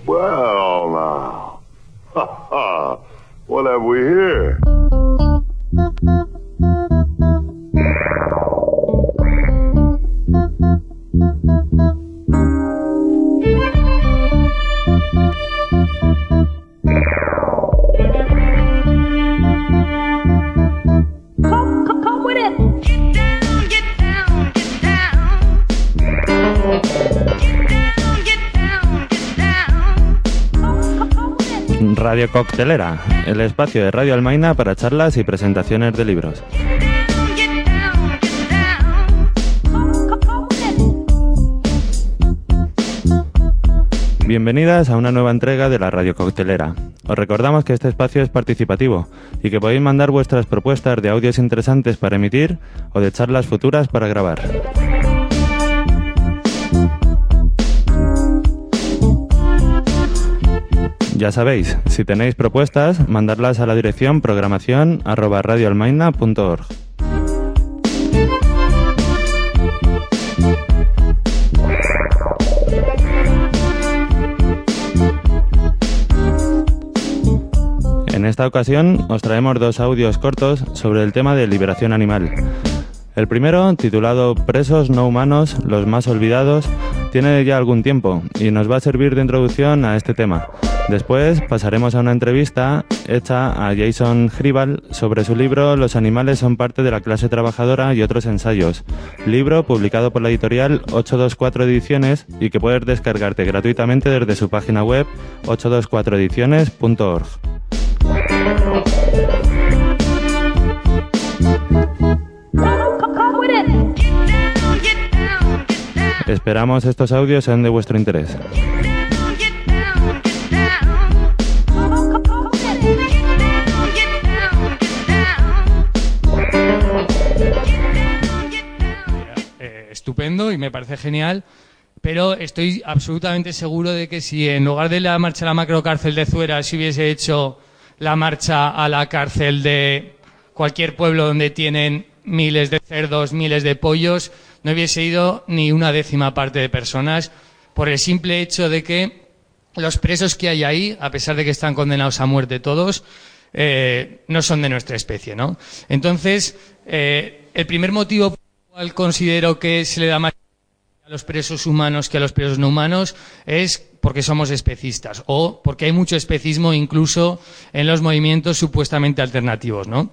Well, now. Ha ha. What have we here? Come with it. Get down, get down. Radio Coctelera, el espacio de Radio Almaina para charlas y presentaciones de libros. Bienvenidas a una nueva entrega de la Radio Coctelera. Os recordamos que este espacio es participativo y que podéis mandar vuestras propuestas de audios interesantes para emitir o de charlas futuras para grabar. Ya sabéis, si tenéis propuestas, mandadlas a la dirección programación@radioalmaina.org. En esta ocasión os traemos dos audios cortos sobre el tema de liberación animal. El primero, titulado Presos no humanos, los más olvidados, tiene ya algún tiempo y nos va a servir de introducción a este tema. Después pasaremos a una entrevista hecha a Jason Hribal sobre su libro Los animales son parte de la clase trabajadora y otros ensayos, libro publicado por la editorial 824 Ediciones y que puedes descargarte gratuitamente desde su página web 824ediciones.org. Esperamos estos audios sean de vuestro interés. Estupendo y me parece genial, pero estoy absolutamente seguro de que si en lugar de la marcha a la macrocárcel de Zuera se hubiese hecho la marcha a la cárcel de cualquier pueblo donde tienen miles de cerdos, miles de pollos, no hubiese ido ni una décima parte de personas, por el simple hecho de que los presos que hay ahí, a pesar de que están condenados a muerte todos, no son de nuestra especie, ¿no? Entonces, el primer motivo por el cual considero que se le da más a los presos humanos que a los presos no humanos es porque somos especistas o porque hay mucho especismo incluso en los movimientos supuestamente alternativos, ¿no?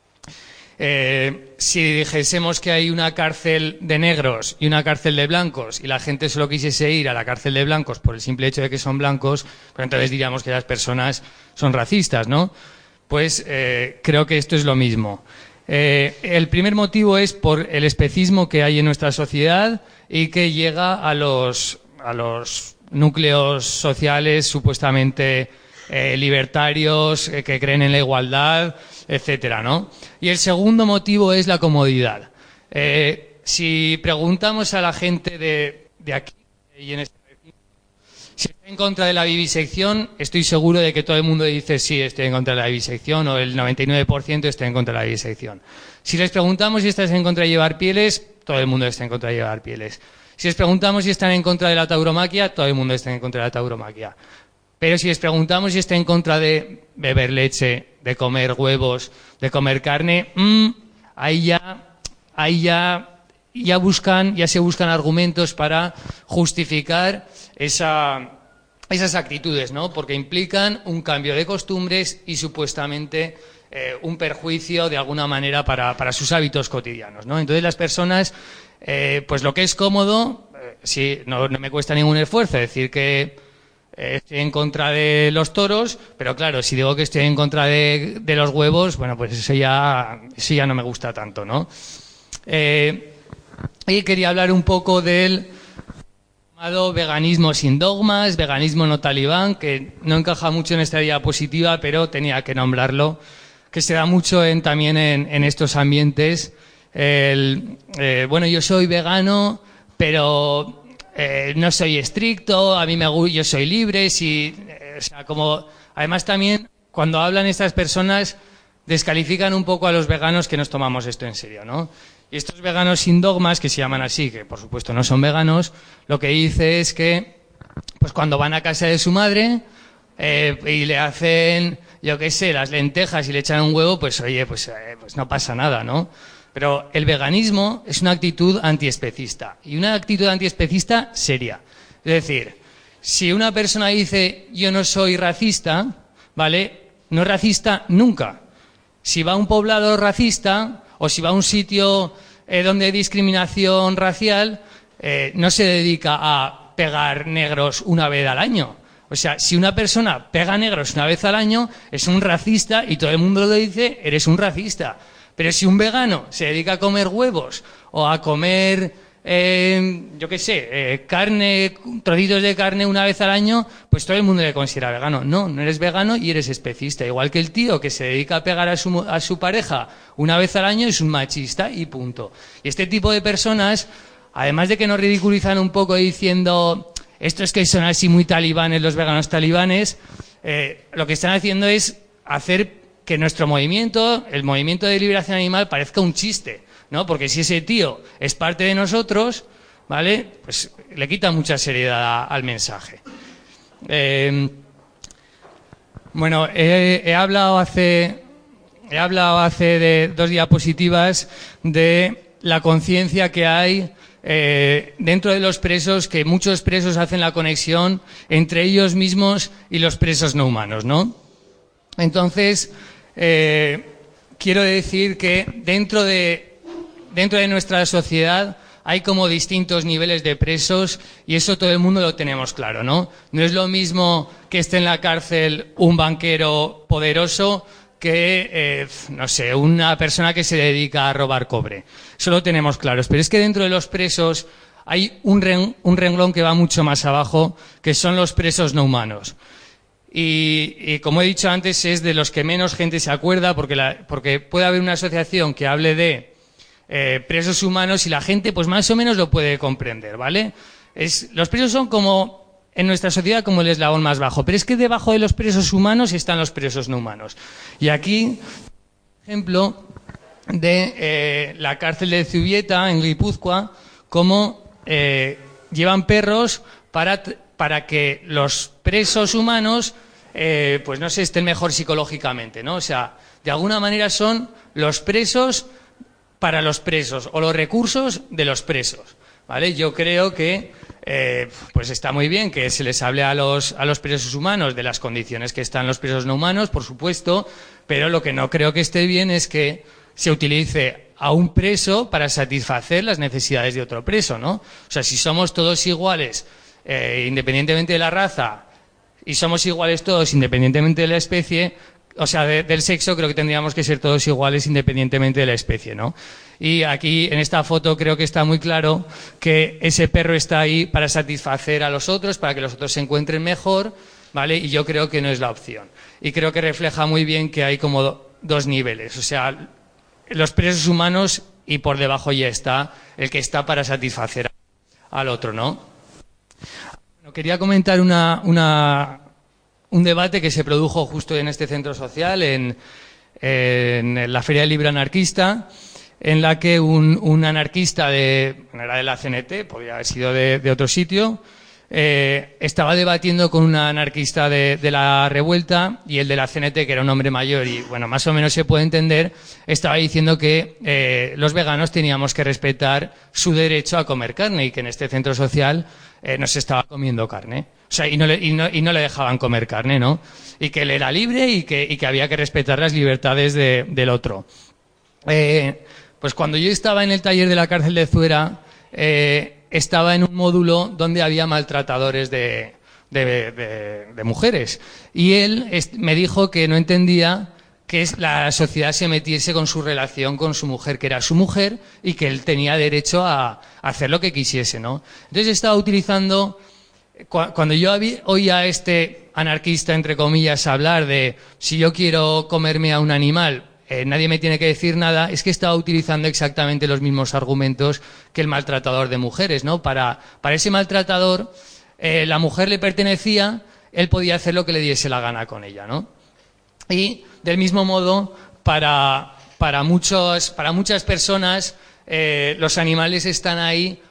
Si dijésemos que hay una cárcel de negros y una cárcel de blancos y la gente solo quisiese ir a la cárcel de blancos por el simple hecho de que son blancos, pues entonces diríamos que las personas son racistas, ¿no? Pues creo que esto es lo mismo. El primer motivo es por el especismo que hay en nuestra sociedad y que llega a los núcleos sociales supuestamente libertarios, que creen en la igualdad, etcétera, ¿no? Y el segundo motivo es la comodidad. Si preguntamos a la gente de aquí y en este recinto si está en contra de la vivisección, estoy seguro de que todo el mundo dice sí, estoy en contra de la vivisección, o el 99% está en contra de la vivisección. Si les preguntamos si estás en contra de llevar pieles, todo el mundo está en contra de llevar pieles. Si les preguntamos si están en contra de la tauromaquia, todo el mundo está en contra de la tauromaquia. Pero si les preguntamos si está en contra de beber leche, de comer huevos, de comer carne, ahí ya se buscan argumentos para justificar esas actitudes, ¿no? Porque implican un cambio de costumbres y supuestamente un perjuicio de alguna manera para sus hábitos cotidianos, ¿no? Entonces las personas, pues lo que es cómodo, sí, no me cuesta ningún esfuerzo decir que estoy en contra de los toros, pero claro, si digo que estoy en contra de los huevos, bueno, pues eso ya no me gusta tanto, ¿no? Y quería hablar un poco del llamado veganismo sin dogmas, veganismo no talibán, que no encaja mucho en esta diapositiva, pero tenía que nombrarlo, que se da mucho también en estos ambientes. Bueno, yo soy vegano, pero no soy estricto, yo soy libre, o sea, como además también cuando hablan estas personas descalifican un poco a los veganos que nos tomamos esto en serio, ¿no? Y estos veganos sin dogmas, que se llaman así, que por supuesto no son veganos, lo que dice es que pues cuando van a casa de su madre y le hacen, yo qué sé, las lentejas y le echan un huevo, pues oye, pues no pasa nada, ¿no? Pero el veganismo es una actitud antiespecista, y una actitud antiespecista seria. Es decir, si una persona dice yo no soy racista, ¿vale? No es racista nunca. Si va a un poblado racista o si va a un sitio donde hay discriminación racial, no se dedica a pegar negros una vez al año. O sea, si una persona pega negros una vez al año, es un racista y todo el mundo lo dice, eres un racista. Pero si un vegano se dedica a comer huevos o a comer, yo qué sé, carne, trocitos de carne una vez al año, pues todo el mundo le considera vegano. No, no eres vegano y eres especista. Igual que el tío que se dedica a pegar a su pareja una vez al año es un machista y punto. Y este tipo de personas, además de que nos ridiculizan un poco diciendo estos que son así muy talibanes, los veganos talibanes, lo que están haciendo es hacer que nuestro movimiento, el movimiento de liberación animal, parezca un chiste, ¿no? Porque si ese tío es parte de nosotros, ¿vale? Pues le quita mucha seriedad al mensaje. Bueno, he hablado hace de 2 diapositivas de la conciencia que hay dentro de los presos, que muchos presos hacen la conexión entre ellos mismos y los presos no humanos, ¿no? Entonces, quiero decir que dentro de nuestra sociedad hay como distintos niveles de presos, y eso todo el mundo lo tenemos claro, ¿no? No es lo mismo que esté en la cárcel un banquero poderoso que, no sé, una persona que se dedica a robar cobre. Eso lo tenemos claro. Pero es que dentro de los presos hay un renglón que va mucho más abajo, que son los presos no humanos. Y como he dicho antes, es de los que menos gente se acuerda, porque puede haber una asociación que hable de presos humanos y la gente pues más o menos lo puede comprender, ¿vale? Los presos son como, en nuestra sociedad, como el eslabón más bajo, pero es que debajo de los presos humanos están los presos no humanos. Y aquí, ejemplo de la cárcel de Zubieta, en Guipúzcoa, cómo llevan perros para que los presos humanos pues no sé, estén mejor psicológicamente, ¿no? O sea, de alguna manera son los presos para los presos, o los recursos de los presos, ¿vale? Yo creo que pues está muy bien que se les hable a los presos humanos de las condiciones que están los presos no humanos, por supuesto, pero lo que no creo que esté bien es que se utilice a un preso para satisfacer las necesidades de otro preso, ¿no? O sea, si somos todos iguales, independientemente de la raza, y somos iguales todos independientemente de la especie, o sea, del sexo, creo que tendríamos que ser todos iguales independientemente de la especie, ¿no? Y aquí, en esta foto, creo que está muy claro que ese perro está ahí para satisfacer a los otros, para que los otros se encuentren mejor, ¿vale? Y yo creo que no es la opción. Y creo que refleja muy bien que hay como 2 niveles, o sea, los presos humanos, y por debajo ya está el que está para satisfacer al otro, ¿no? Bueno, quería comentar un debate que se produjo justo en este centro social, en la Feria del Libro Anarquista, en la que un anarquista era de la CNT, podría haber sido de otro sitio, estaba debatiendo con un anarquista de la Revuelta, y el de la CNT, que era un hombre mayor y, bueno, más o menos se puede entender, estaba diciendo que los veganos teníamos que respetar su derecho a comer carne, y que en este centro social no se estaba comiendo carne. O sea, y no le dejaban comer carne, ¿no? Y que él era libre y que había que respetar las libertades del otro. Pues cuando yo estaba en el taller de la cárcel de Zuera, estaba en un módulo donde había maltratadores de mujeres. Y él me dijo que no entendía que la sociedad se metiese con su relación con su mujer, que era su mujer, y que él tenía derecho a hacer lo que quisiese, ¿no? Entonces estaba utilizando... Cuando yo oía a este anarquista, entre comillas, hablar de si yo quiero comerme a un animal, nadie me tiene que decir nada, es que estaba utilizando exactamente los mismos argumentos que el maltratador de mujeres, ¿no? Para ese maltratador, la mujer le pertenecía, él podía hacer lo que le diese la gana con ella, ¿no? Y del mismo modo, para muchas personas, los animales están ahí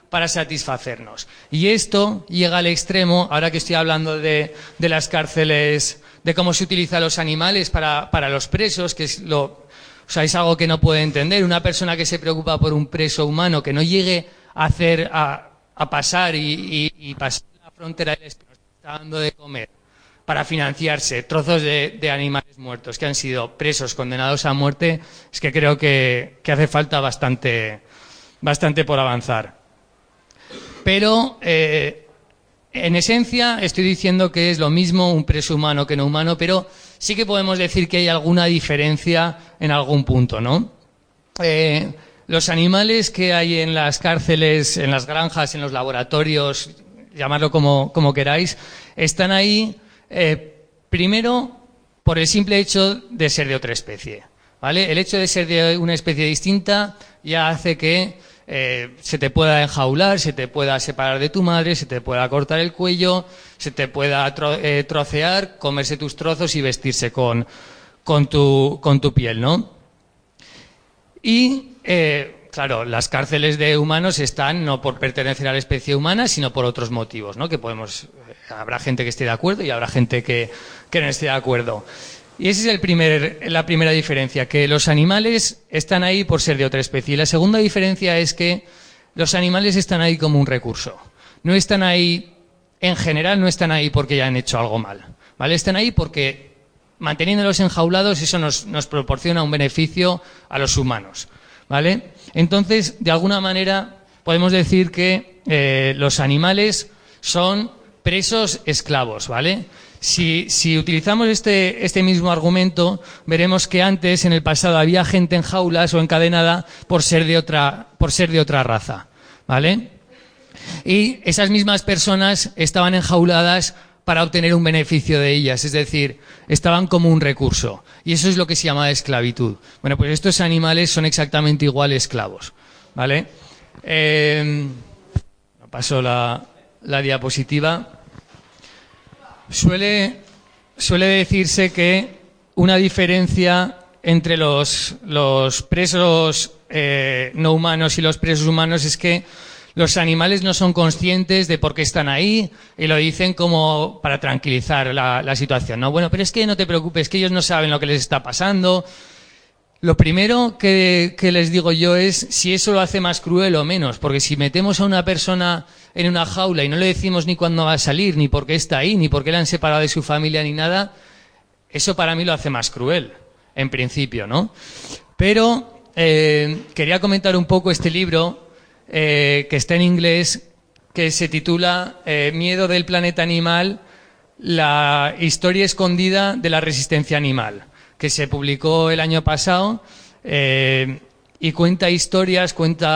para satisfacernos. Y esto llega al extremo, ahora que estoy hablando de las cárceles, de cómo se utilizan los animales para los presos, que es es algo que no puede entender. Una persona que se preocupa por un preso humano que no llegue a pasar y pasar la frontera del espino, está dando de comer para financiarse trozos de animales muertos que han sido presos, condenados a muerte, es que creo que hace falta bastante por avanzar. Pero, en esencia, estoy diciendo que es lo mismo un preso humano que no humano, pero sí que podemos decir que hay alguna diferencia en algún punto, ¿no? Los animales que hay en las cárceles, en las granjas, en los laboratorios, llamarlo como queráis, están ahí, primero, por el simple hecho de ser de otra especie, ¿vale? El hecho de ser de una especie distinta ya hace que se te pueda enjaular, se te pueda separar de tu madre, se te pueda cortar el cuello, se te pueda trocear, comerse tus trozos y vestirse con tu piel, ¿no? Y, claro, las cárceles de humanos están no por pertenecer a la especie humana, sino por otros motivos, ¿no? Que habrá gente que esté de acuerdo y habrá gente que no esté de acuerdo. Y esa es la primera diferencia, que los animales están ahí por ser de otra especie. Y la segunda diferencia es que los animales están ahí como un recurso. No están ahí, en general, no están ahí porque ya han hecho algo mal, ¿vale? Están ahí porque, manteniéndolos enjaulados, eso nos proporciona un beneficio a los humanos, ¿vale? Entonces, de alguna manera, podemos decir que los animales son presos esclavos, ¿vale? Si utilizamos este mismo argumento, veremos que antes, en el pasado, había gente en jaulas o encadenada por ser de otra raza, ¿vale? Y esas mismas personas estaban enjauladas para obtener un beneficio de ellas, es decir, estaban como un recurso. Y eso es lo que se llama esclavitud. Bueno, pues estos animales son exactamente igual esclavos, ¿vale? Paso la diapositiva. Suele decirse que una diferencia entre los presos no humanos y los presos humanos es que los animales no son conscientes de por qué están ahí y lo dicen como para tranquilizar la situación, ¿no? Bueno, pero es que no te preocupes, que ellos no saben lo que les está pasando. Lo primero que les digo yo es si eso lo hace más cruel o menos, porque si metemos a una persona en una jaula y no le decimos ni cuándo va a salir, ni por qué está ahí, ni por qué le han separado de su familia, ni nada, eso para mí lo hace más cruel, en principio, ¿no? Pero quería comentar un poco este libro que está en inglés, que se titula Miedo del planeta animal, la historia escondida de la resistencia animal, que se publicó el año pasado y cuenta historias,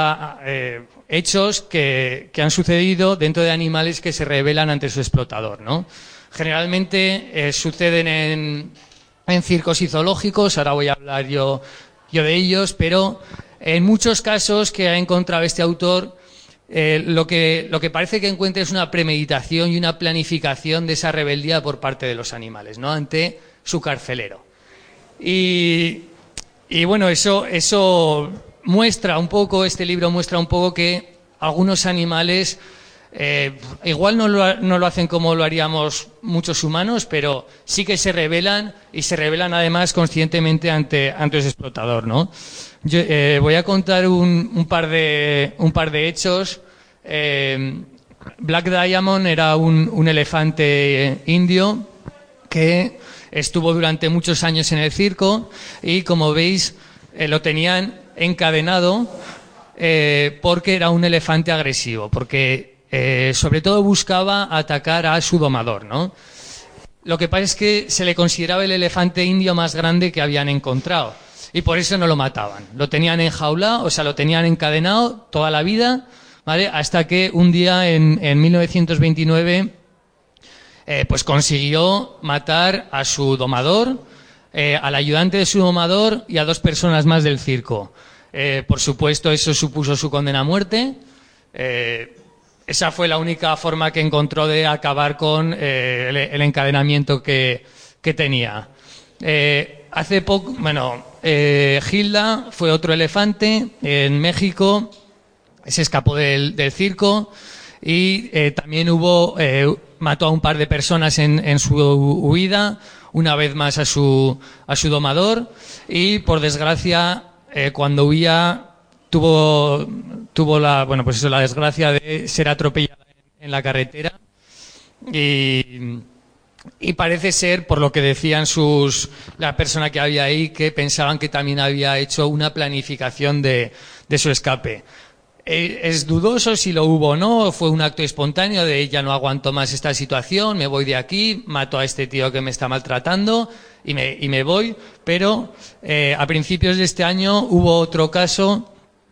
hechos que han sucedido dentro de animales que se rebelan ante su explotador, ¿no? Generalmente suceden en circos y zoológicos, ahora voy a hablar yo de ellos, pero en muchos casos que ha encontrado este autor, lo que parece que encuentra es una premeditación y una planificación de esa rebeldía por parte de los animales, ¿no? Ante su carcelero. Y bueno, eso muestra un poco, este libro muestra un poco que algunos animales igual no lo hacen como lo haríamos muchos humanos, pero sí que se rebelan y se rebelan además conscientemente ante ese explotador, ¿no? Yo voy a contar un par de hechos. Black Diamond era un elefante indio que estuvo durante muchos años en el circo y, como veis, lo tenían encadenado porque era un elefante agresivo, porque sobre todo buscaba atacar a su domador, ¿no? Lo que pasa es que se le consideraba el elefante indio más grande que habían encontrado y por eso no lo mataban. Lo tenían enjaulado, o sea, lo tenían encadenado toda la vida, ¿vale? Hasta que un día en 1929 pues consiguió matar a su domador, al ayudante de su domador y a 2 personas más del circo. Por supuesto, eso supuso su condena a muerte. Esa fue la única forma que encontró de acabar con el encadenamiento que tenía. Hace poco, Hilda fue otro elefante en México se escapó del circo y también mató a un par de personas en su huida, una vez más a su domador, y por desgracia cuando huía tuvo la desgracia de ser atropellada en la carretera y parece ser, por lo que decían la persona que había ahí, que pensaban que también había hecho una planificación de su escape. Es dudoso si lo hubo o no, fue un acto espontáneo de ya no aguanto más esta situación, me voy de aquí, mato a este tío que me está maltratando y me voy, pero a principios de este año hubo otro caso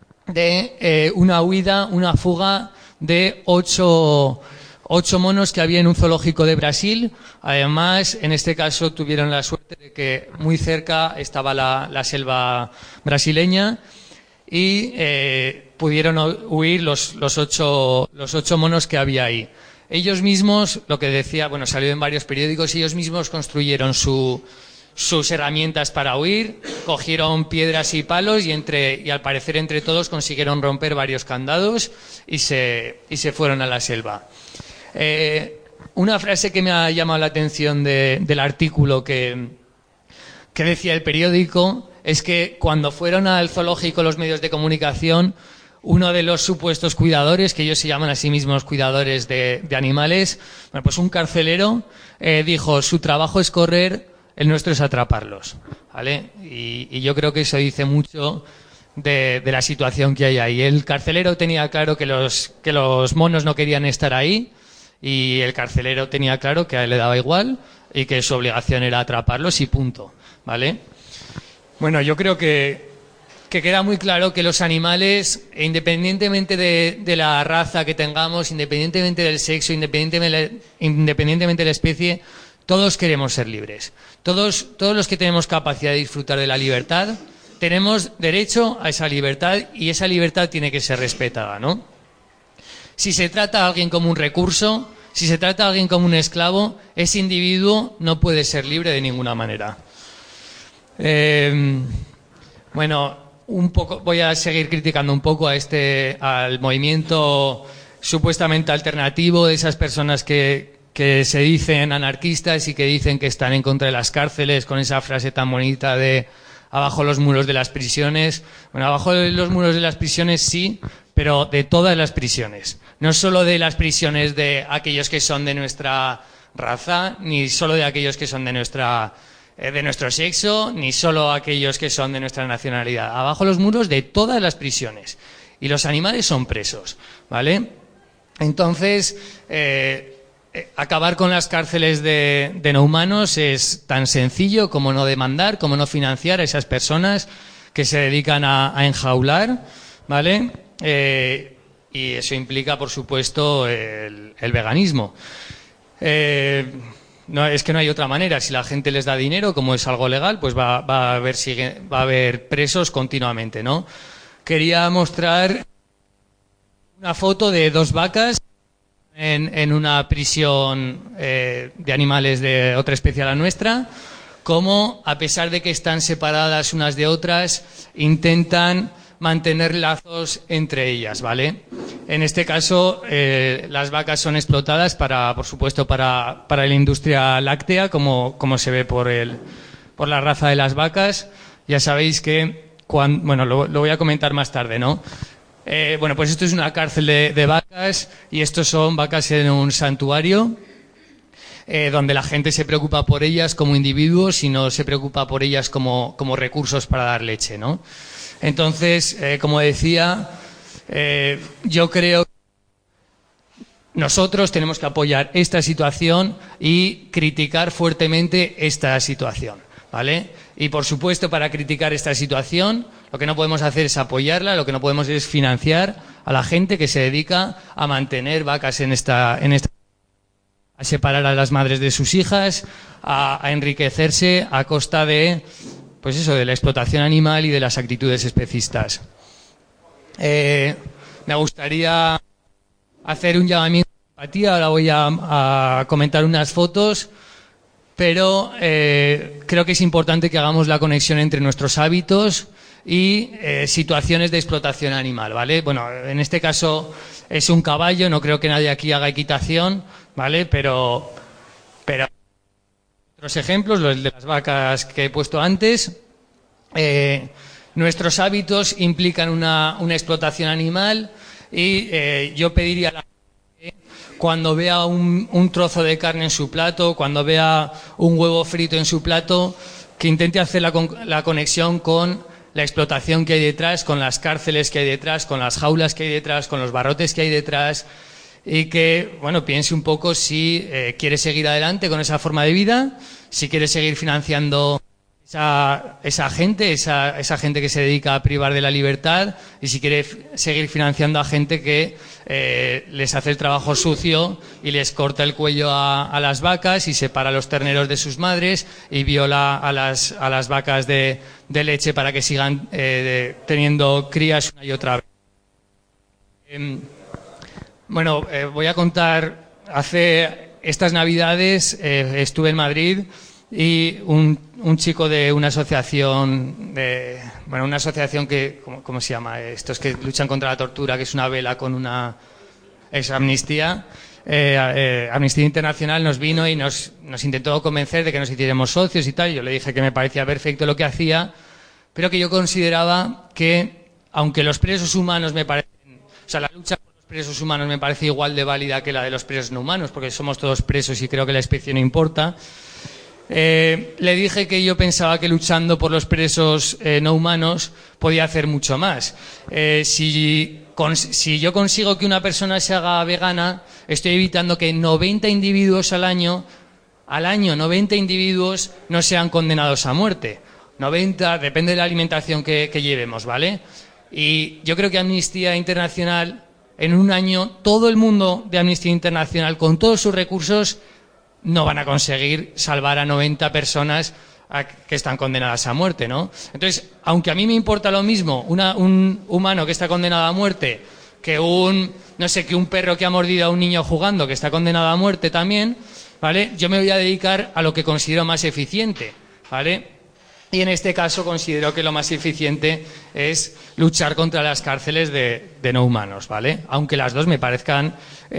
de una fuga de 8 monos que había en un zoológico de Brasil. Además, en este caso tuvieron la suerte de que muy cerca estaba la selva brasileña y pudieron huir los 8 monos que había ahí. Ellos mismos, lo que decía, salió en varios periódicos, ellos mismos construyeron sus herramientas para huir, cogieron piedras y palos y al parecer entre todos consiguieron romper varios candados y se fueron a la selva. Una frase que me ha llamado la atención del artículo que decía el periódico es que cuando fueron al zoológico los medios de comunicación, uno de los supuestos cuidadores, que ellos se llaman a sí mismos cuidadores de animales, pues un carcelero dijo: su trabajo es correr, el nuestro es atraparlos, ¿vale? Y yo creo que eso dice mucho de la situación que hay ahí. El carcelero tenía claro que los monos no querían estar ahí, y el carcelero tenía claro que a él le daba igual y que su obligación era atraparlos y punto, ¿vale? Bueno, yo creo que queda muy claro que los animales, independientemente de la raza que tengamos, independientemente del sexo, independientemente de la especie, todos queremos ser libres. Todos los que tenemos capacidad de disfrutar de la libertad, tenemos derecho a esa libertad y esa libertad tiene que ser respetada, ¿no? Si se trata a alguien como un recurso, si se trata a alguien como un esclavo, ese individuo no puede ser libre de ninguna manera. Un poco, voy a seguir criticando un poco al movimiento supuestamente alternativo de esas personas que se dicen anarquistas y que dicen que están en contra de las cárceles, con esa frase tan bonita de abajo los muros de las prisiones. Bueno, abajo de los muros de las prisiones sí, pero de todas las prisiones. No solo de las prisiones de aquellos que son de nuestra raza, ni solo de aquellos que son de nuestro sexo, ni solo aquellos que son de nuestra nacionalidad. Abajo los muros de todas las prisiones. Y los animales son presos, ¿vale? Entonces, acabar con las cárceles de no humanos es tan sencillo como no demandar, como no financiar a esas personas que se dedican a enjaular, ¿vale? Y eso implica, por supuesto, el veganismo. No, es que no hay otra manera. Si la gente les da dinero, como es algo legal, pues va a haber presos continuamente, ¿no? Quería mostrar una foto de 2 vacas en una prisión de animales de otra especie a la nuestra, como a pesar de que están separadas unas de otras, intentan mantener lazos entre ellas, ¿vale? En este caso, las vacas son explotadas por supuesto, para la industria láctea, como se ve por la raza de las vacas. Ya sabéis que, lo voy a comentar más tarde, ¿no? Pues esto es una cárcel de vacas y estos son vacas en un santuario donde la gente se preocupa por ellas como individuos y no se preocupa por ellas como recursos para dar leche, ¿no? Entonces, como decía, yo creo que nosotros tenemos que apoyar esta situación y criticar fuertemente esta situación, ¿vale? Y, por supuesto, para criticar esta situación, lo que no podemos hacer es apoyarla, lo que no podemos es financiar a la gente que se dedica a mantener vacas a separar a las madres de sus hijas, a enriquecerse a costa de la explotación animal y de las actitudes especistas. Me gustaría hacer un llamamiento de empatía. Ahora voy a comentar unas fotos, pero creo que es importante que hagamos la conexión entre nuestros hábitos, y situaciones de explotación animal, ¿vale? Bueno, en este caso es un caballo, no creo que nadie aquí haga equitación, ¿vale? Pero otros ejemplos, los de las vacas que he puesto antes. Nuestros hábitos implican una explotación animal y yo pediría a la gente que cuando vea un trozo de carne en su plato, cuando vea un huevo frito en su plato, que intente hacer la conexión con la explotación que hay detrás, con las cárceles que hay detrás, con las jaulas que hay detrás, con los barrotes que hay detrás, y que, bueno, piense un poco si quiere seguir adelante con esa forma de vida, si quiere seguir financiando esa gente que se dedica a privar de la libertad, y si quiere seguir financiando a gente que les hace el trabajo sucio y les corta el cuello a las vacas y separa a los terneros de sus madres y viola a las vacas de leche para que sigan teniendo crías una y otra vez. Bueno, voy a contar, hace estas Navidades estuve en Madrid y un chico de una asociación, una asociación que, ¿cómo se llama? Estos que luchan contra la tortura, que es una vela con una... es Amnistía. Amnistía Internacional nos vino y nos intentó convencer de que nos hiciéramos socios y tal. Yo le dije que me parecía perfecto lo que hacía, pero que yo consideraba que, aunque los presos humanos me parecen... O sea, la lucha por los presos humanos me parece igual de válida que la de los presos no humanos, porque somos todos presos y creo que la especie no importa. Le dije que yo pensaba que luchando por los presos no humanos podía hacer mucho más. Si yo consigo que una persona se haga vegana, estoy evitando que 90 individuos al año 90 individuos no sean condenados a muerte. 90, depende de la alimentación que llevemos, ¿vale? Y yo creo que Amnistía Internacional, en un año, todo el mundo de Amnistía Internacional, con todos sus recursos, no van a conseguir salvar a 90 personas que están condenadas a muerte, ¿no? Entonces, aunque a mí me importa lo mismo un humano que está condenado a muerte que que un perro que ha mordido a un niño jugando que está condenado a muerte también, ¿vale? Yo me voy a dedicar a lo que considero más eficiente, ¿vale? Y en este caso considero que lo más eficiente es luchar contra las cárceles de no humanos, ¿vale? Aunque las dos me parezcan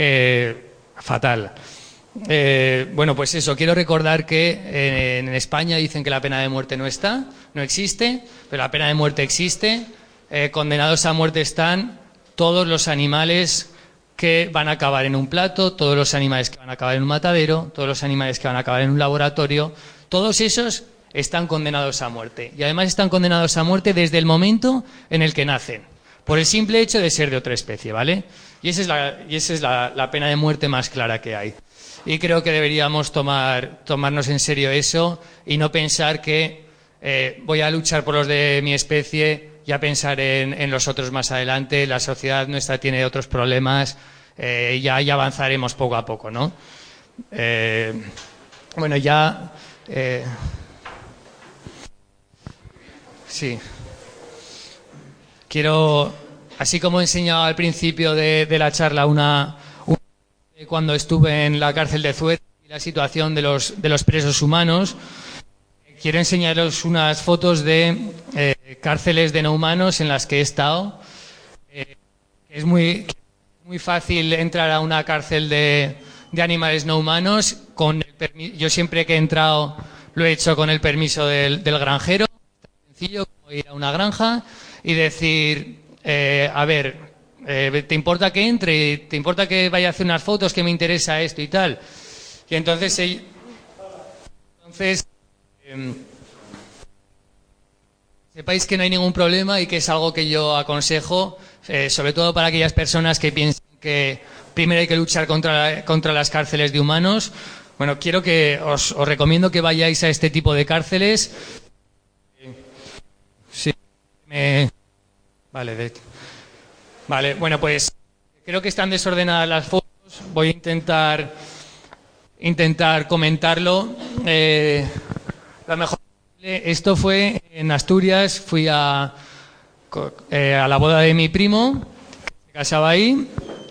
fatal. Bueno, pues eso, quiero recordar que en España dicen que la pena de muerte no existe, pero la pena de muerte existe. Condenados a muerte están todos los animales que van a acabar en un plato, todos los animales que van a acabar en un matadero, todos los animales que van a acabar en un laboratorio, todos esos están condenados a muerte. Y además están condenados a muerte desde el momento en el que nacen, por el simple hecho de ser de otra especie, ¿vale? Y esa es la pena de muerte más clara que hay. Y creo que deberíamos tomarnos en serio eso y no pensar que voy a luchar por los de mi especie y a pensar en los otros más adelante. La sociedad nuestra tiene otros problemas, ya avanzaremos poco a poco, ¿no? Bueno, ya... sí. Quiero, así como he enseñado al principio de la charla cuando estuve en la cárcel de Zueta y la situación de los presos humanos, quiero enseñaros unas fotos de cárceles de no humanos en las que he estado. Es muy fácil entrar a una cárcel de animales no humanos. Yo siempre que he entrado lo he hecho con el permiso del granjero. Es sencillo como ir a una granja y decir, a ver, ¿te importa que entre? ¿Te importa que vaya a hacer unas fotos, que me interesa esto y tal? Y entonces sepáis que no hay ningún problema y que es algo que yo aconsejo, sobre todo para aquellas personas que piensan que primero hay que luchar contra las cárceles de humanos. Bueno, os recomiendo que vayáis a este tipo de cárceles. Sí. Vale, bueno, pues creo que están desordenadas las fotos. Voy a intentar comentarlo lo mejor posible. Esto fue en Asturias. Fui a la boda de mi primo, que se casaba ahí,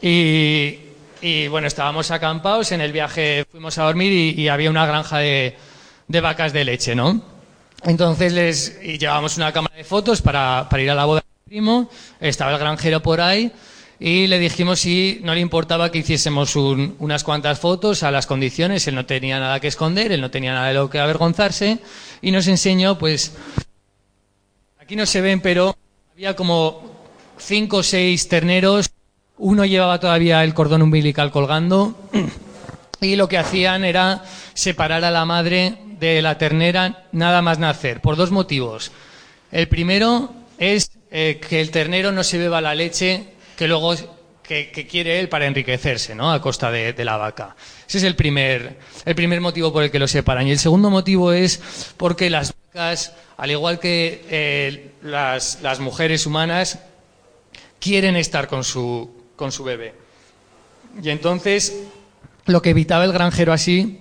y bueno, estábamos acampados. En el viaje fuimos a dormir y había una granja de vacas de leche, ¿no? Entonces y llevábamos una cámara de fotos para ir a la boda de mi primo, estaba el granjero por ahí y le dijimos si no le importaba que hiciésemos unas cuantas fotos a las condiciones. Él no tenía nada que esconder, él no tenía nada de lo que avergonzarse y nos enseñó, pues, aquí no se ven, pero había como 5 o 6 terneros, uno llevaba todavía el cordón umbilical colgando y lo que hacían era separar a la madre de la ternera nada más nacer, por 2 motivos. El primero es que el ternero no se beba la leche que luego que quiere él para enriquecerse, ¿no?, a costa de la vaca. Ese es el primer motivo por el que lo separan. Y el segundo motivo es porque las vacas, al igual que las mujeres humanas, quieren estar con su bebé. Y entonces lo que evitaba el granjero así,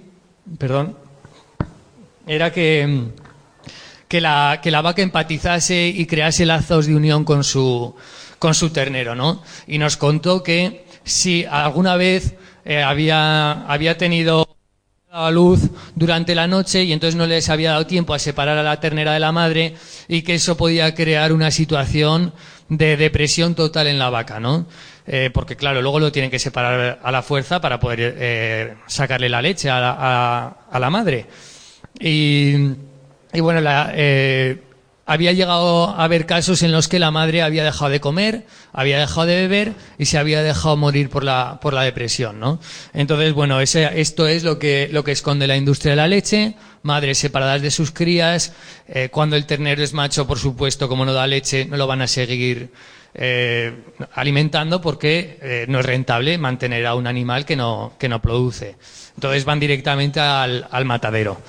era que la vaca empatizase y crease lazos de unión con su ternero, ¿no? Y nos contó que si alguna vez había tenido a luz durante la noche y entonces no les había dado tiempo a separar a la ternera de la madre y que eso podía crear una situación de depresión total en la vaca, ¿no? Porque claro, luego lo tienen que separar a la fuerza para poder sacarle la leche a la madre. Y bueno, había llegado a haber casos en los que la madre había dejado de comer, había dejado de beber y se había dejado morir por la depresión, ¿no? Entonces, bueno, esto es lo que esconde la industria de la leche: madres separadas de sus crías. Cuando el ternero es macho, por supuesto, como no da leche, no lo van a seguir alimentando porque no es rentable mantener a un animal que no produce. Entonces van directamente al matadero.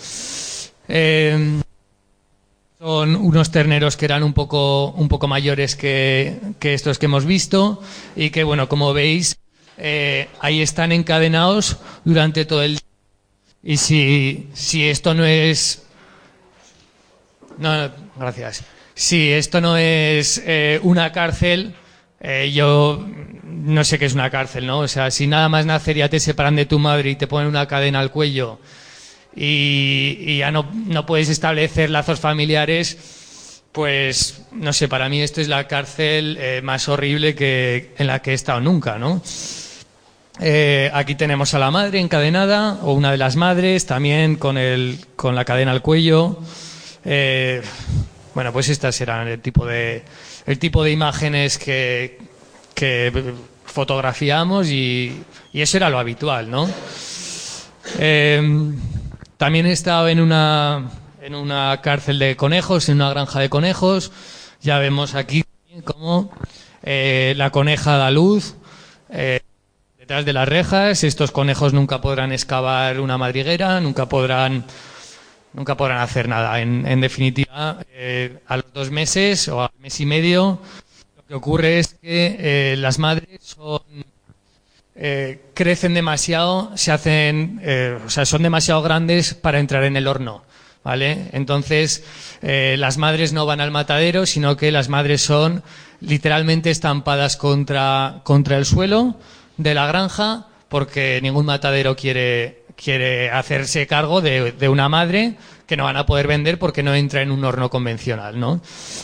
Son unos terneros que eran un poco mayores que estos que hemos visto y que, bueno, como veis, ahí están encadenados durante todo el día. Y si esto no es... No, gracias. Si esto no es una cárcel, yo no sé qué es una cárcel, ¿no? O sea, si nada más nacer ya te separan de tu madre y te ponen una cadena al cuello y ya no puedes establecer lazos familiares, pues no sé, para mí esto es la cárcel más horrible en la que he estado nunca, ¿no? Aquí tenemos a la madre encadenada, o una de las madres también con la cadena al cuello. Bueno, pues estas eran el tipo de imágenes que fotografiamos y eso era lo habitual, ¿no? También he estado en una cárcel de conejos, en una granja de conejos. Ya vemos aquí cómo la coneja da luz detrás de las rejas. Estos conejos nunca podrán excavar una madriguera, nunca podrán hacer nada. En definitiva, a los 2 meses o al mes y medio, lo que ocurre es que las madres crecen demasiado, son demasiado grandes para entrar en el horno, ¿vale? Entonces, las madres no van al matadero, sino que las madres son literalmente estampadas contra el suelo de la granja, porque ningún matadero quiere hacerse cargo de una madre que no van a poder vender porque no entra en un horno convencional, ¿no?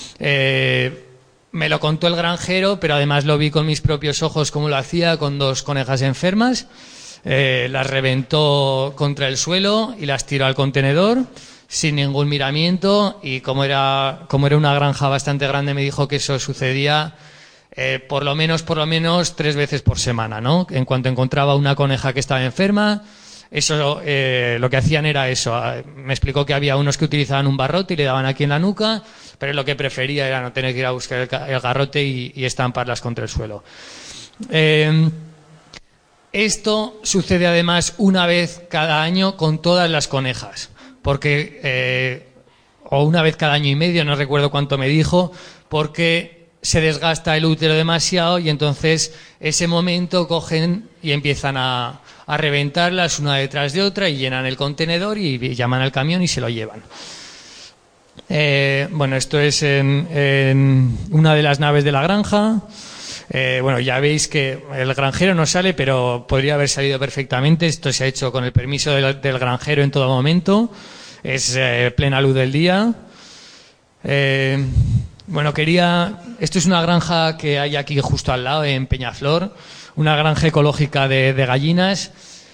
Me lo contó el granjero, pero además lo vi con mis propios ojos cómo lo hacía con 2 conejas enfermas. Las reventó contra el suelo y las tiró al contenedor sin ningún miramiento, y como era una granja bastante grande, me dijo que eso sucedía por lo menos 3 veces por semana, ¿no? En cuanto encontraba una coneja que estaba enferma, eso lo que hacían era eso. Me explicó que había unos que utilizaban un barrote y le daban aquí en la nuca, pero lo que prefería era no tener que ir a buscar el garrote y estamparlas contra el suelo. Esto sucede además una vez cada año con todas las conejas, porque o una vez cada año y medio, no recuerdo cuánto me dijo, porque se desgasta el útero demasiado y entonces ese momento cogen y empiezan a reventarlas una detrás de otra y llenan el contenedor y llaman al camión y se lo llevan. Bueno, esto es en una de las naves de la granja. Bueno, ya veis que el granjero no sale, pero podría haber salido perfectamente. Esto se ha hecho con el permiso del granjero en todo momento. Es plena luz del día. Bueno, esto es una granja que hay aquí justo al lado, en Peñaflor, una granja ecológica de gallinas.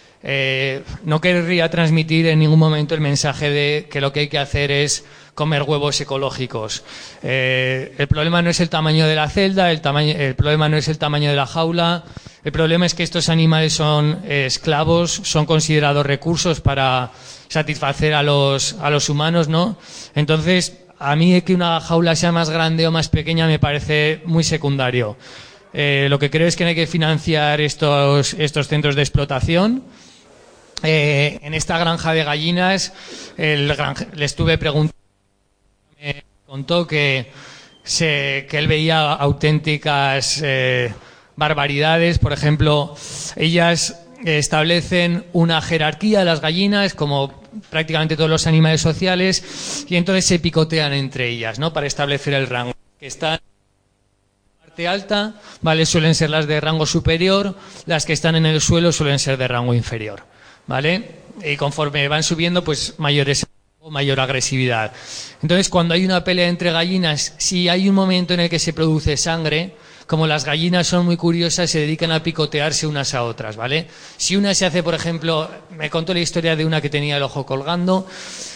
No querría transmitir en ningún momento el mensaje de que lo que hay que hacer es comer huevos ecológicos. El problema no es el tamaño de la celda, el problema no es el tamaño de la jaula, el problema es que estos animales son esclavos, son considerados recursos para satisfacer a los humanos, ¿no? Entonces, a mí que una jaula sea más grande o más pequeña me parece muy secundario. Lo que creo es que no hay que financiar estos centros de explotación. En esta granja de gallinas, le estuve preguntando, me contó que él veía auténticas barbaridades. Por ejemplo, ellas establecen una jerarquía de las gallinas, como prácticamente todos los animales sociales, y entonces se picotean entre ellas, ¿no?, para establecer el rango. Que están en la parte alta, ¿vale?, suelen ser las de rango superior, las que están en el suelo suelen ser de rango inferior, ¿vale? Y conforme van subiendo, pues mayor agresividad. Entonces, cuando hay una pelea entre gallinas, si hay un momento en el que se produce sangre, como las gallinas son muy curiosas, se dedican a picotearse unas a otras, ¿vale? Si una se hace, por ejemplo, me contó la historia de una que tenía el ojo colgando,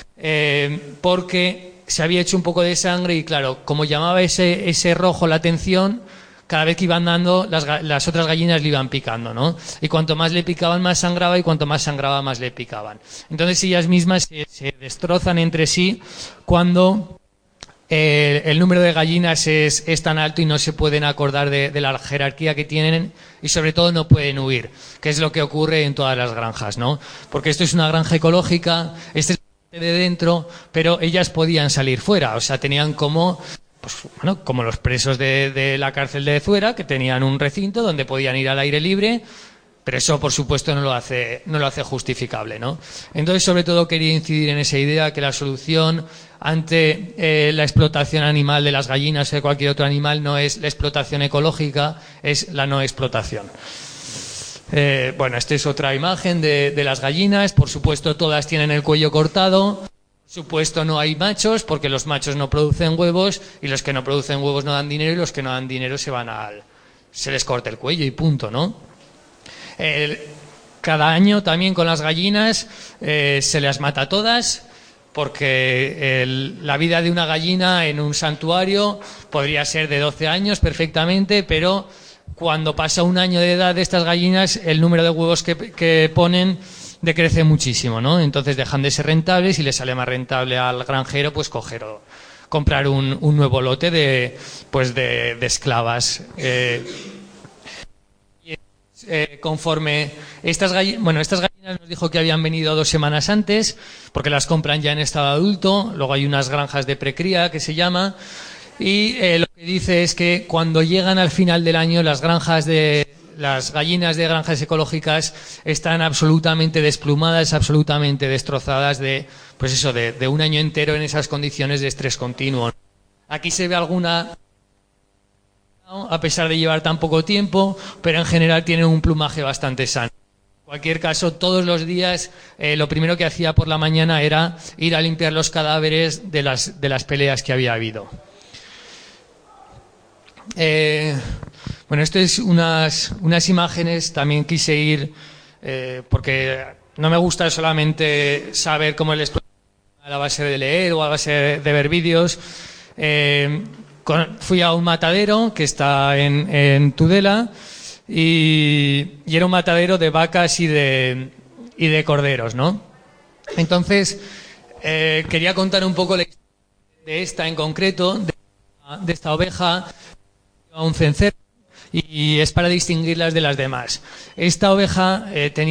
porque se había hecho un poco de sangre y, claro, como llamaba ese rojo la atención, cada vez que iban dando, las otras gallinas le iban picando, ¿no? Y cuanto más le picaban, más sangraba, y cuanto más sangraba, más le picaban. Entonces ellas mismas se destrozan entre sí cuando el número de gallinas es tan alto y no se pueden acordar de la jerarquía que tienen, y sobre todo no pueden huir, que es lo que ocurre en todas las granjas, ¿no? Porque esto es una granja ecológica, este es la parte de dentro, pero ellas podían salir fuera, o sea, tenían como los presos de la cárcel de Zuera, que tenían un recinto donde podían ir al aire libre, pero eso, por supuesto, no lo hace justificable, ¿no? Entonces, sobre todo, quería incidir en esa idea, que la solución ante la explotación animal de las gallinas o de cualquier otro animal no es la explotación ecológica, es la no explotación. Bueno, esta es otra imagen de las gallinas. Por supuesto, todas tienen el cuello cortado. Por supuesto, no hay machos, porque los machos no producen huevos, y los que no producen huevos no dan dinero, y los que no dan dinero se les corta el cuello y punto, ¿no? Cada año también con las gallinas se las mata todas, porque la vida de una gallina en un santuario podría ser de 12 años perfectamente, pero cuando pasa un año de edad de estas gallinas, el número de huevos que ponen decrece muchísimo, ¿no? Entonces dejan de ser rentables y le sale más rentable al granjero pues comprar un nuevo lote de esclavas. Conforme estas gallinas nos dijo que habían venido 2 semanas antes, porque las compran ya en estado adulto. Luego hay unas granjas de precría, que se llama, y lo que dice es que cuando llegan al final del año, las gallinas de granjas ecológicas están absolutamente desplumadas, absolutamente destrozadas de un año entero en esas condiciones de estrés continuo. Aquí se ve alguna, a pesar de llevar tan poco tiempo, pero en general tienen un plumaje bastante sano. En cualquier caso, todos los días lo primero que hacía por la mañana era ir a limpiar los cadáveres de las peleas que había habido. Bueno, esto es unas imágenes. También quise ir, porque no me gusta solamente saber cómo el explotación a la base de leer o a la base de ver vídeos. Fui a un matadero que está en Tudela, y era un matadero de vacas y de corderos, ¿no? Entonces, quería contar un poco la historia de esta en concreto, de esta oveja, a un cencerro, y es para distinguirlas de las demás. Esta oveja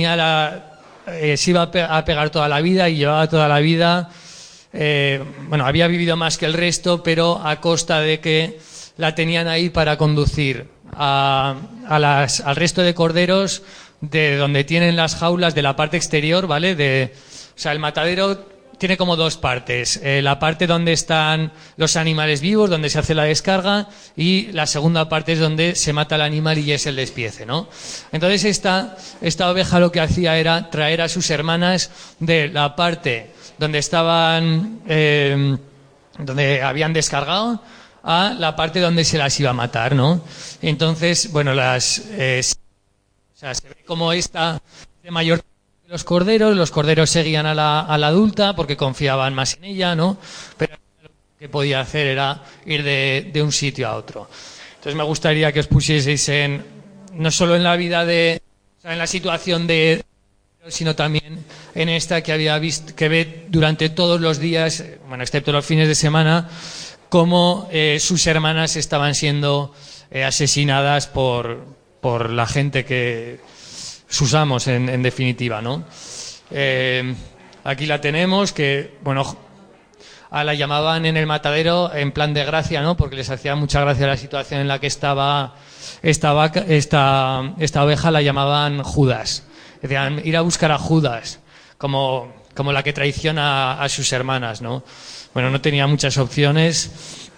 se iba a pegar toda la vida, y llevaba toda la vida. Había vivido más que el resto, pero a costa de que la tenían ahí para conducir al resto de corderos de donde tienen las jaulas, de la parte exterior, ¿vale? O sea, el matadero tiene como 2 partes. La parte donde están los animales vivos, donde se hace la descarga, y la segunda parte es donde se mata el animal y es el despiece, ¿no? Entonces esta oveja lo que hacía era traer a sus hermanas de la parte donde estaban donde habían descargado, a la parte donde se las iba a matar, ¿no? Entonces, bueno, o sea, se ve como esta de mayor que los corderos seguían a la adulta porque confiaban más en ella, ¿no? Pero lo que podía hacer era ir de un sitio a otro. Entonces me gustaría que os pusieseis no solo en la vida o sea, en la situación sino también en esta que había visto, que ve durante todos los días, bueno, excepto los fines de semana, cómo sus hermanas estaban siendo asesinadas por la gente que sus amos, en definitiva, ¿no? Aquí la tenemos, que, bueno, la llamaban en el matadero en plan de gracia, ¿no? Porque les hacía mucha gracia la situación en la que estaba esta oveja, la llamaban Judas. Decían, ir a buscar a Judas, como la que traiciona a sus hermanas, ¿no? Bueno, no tenía muchas opciones.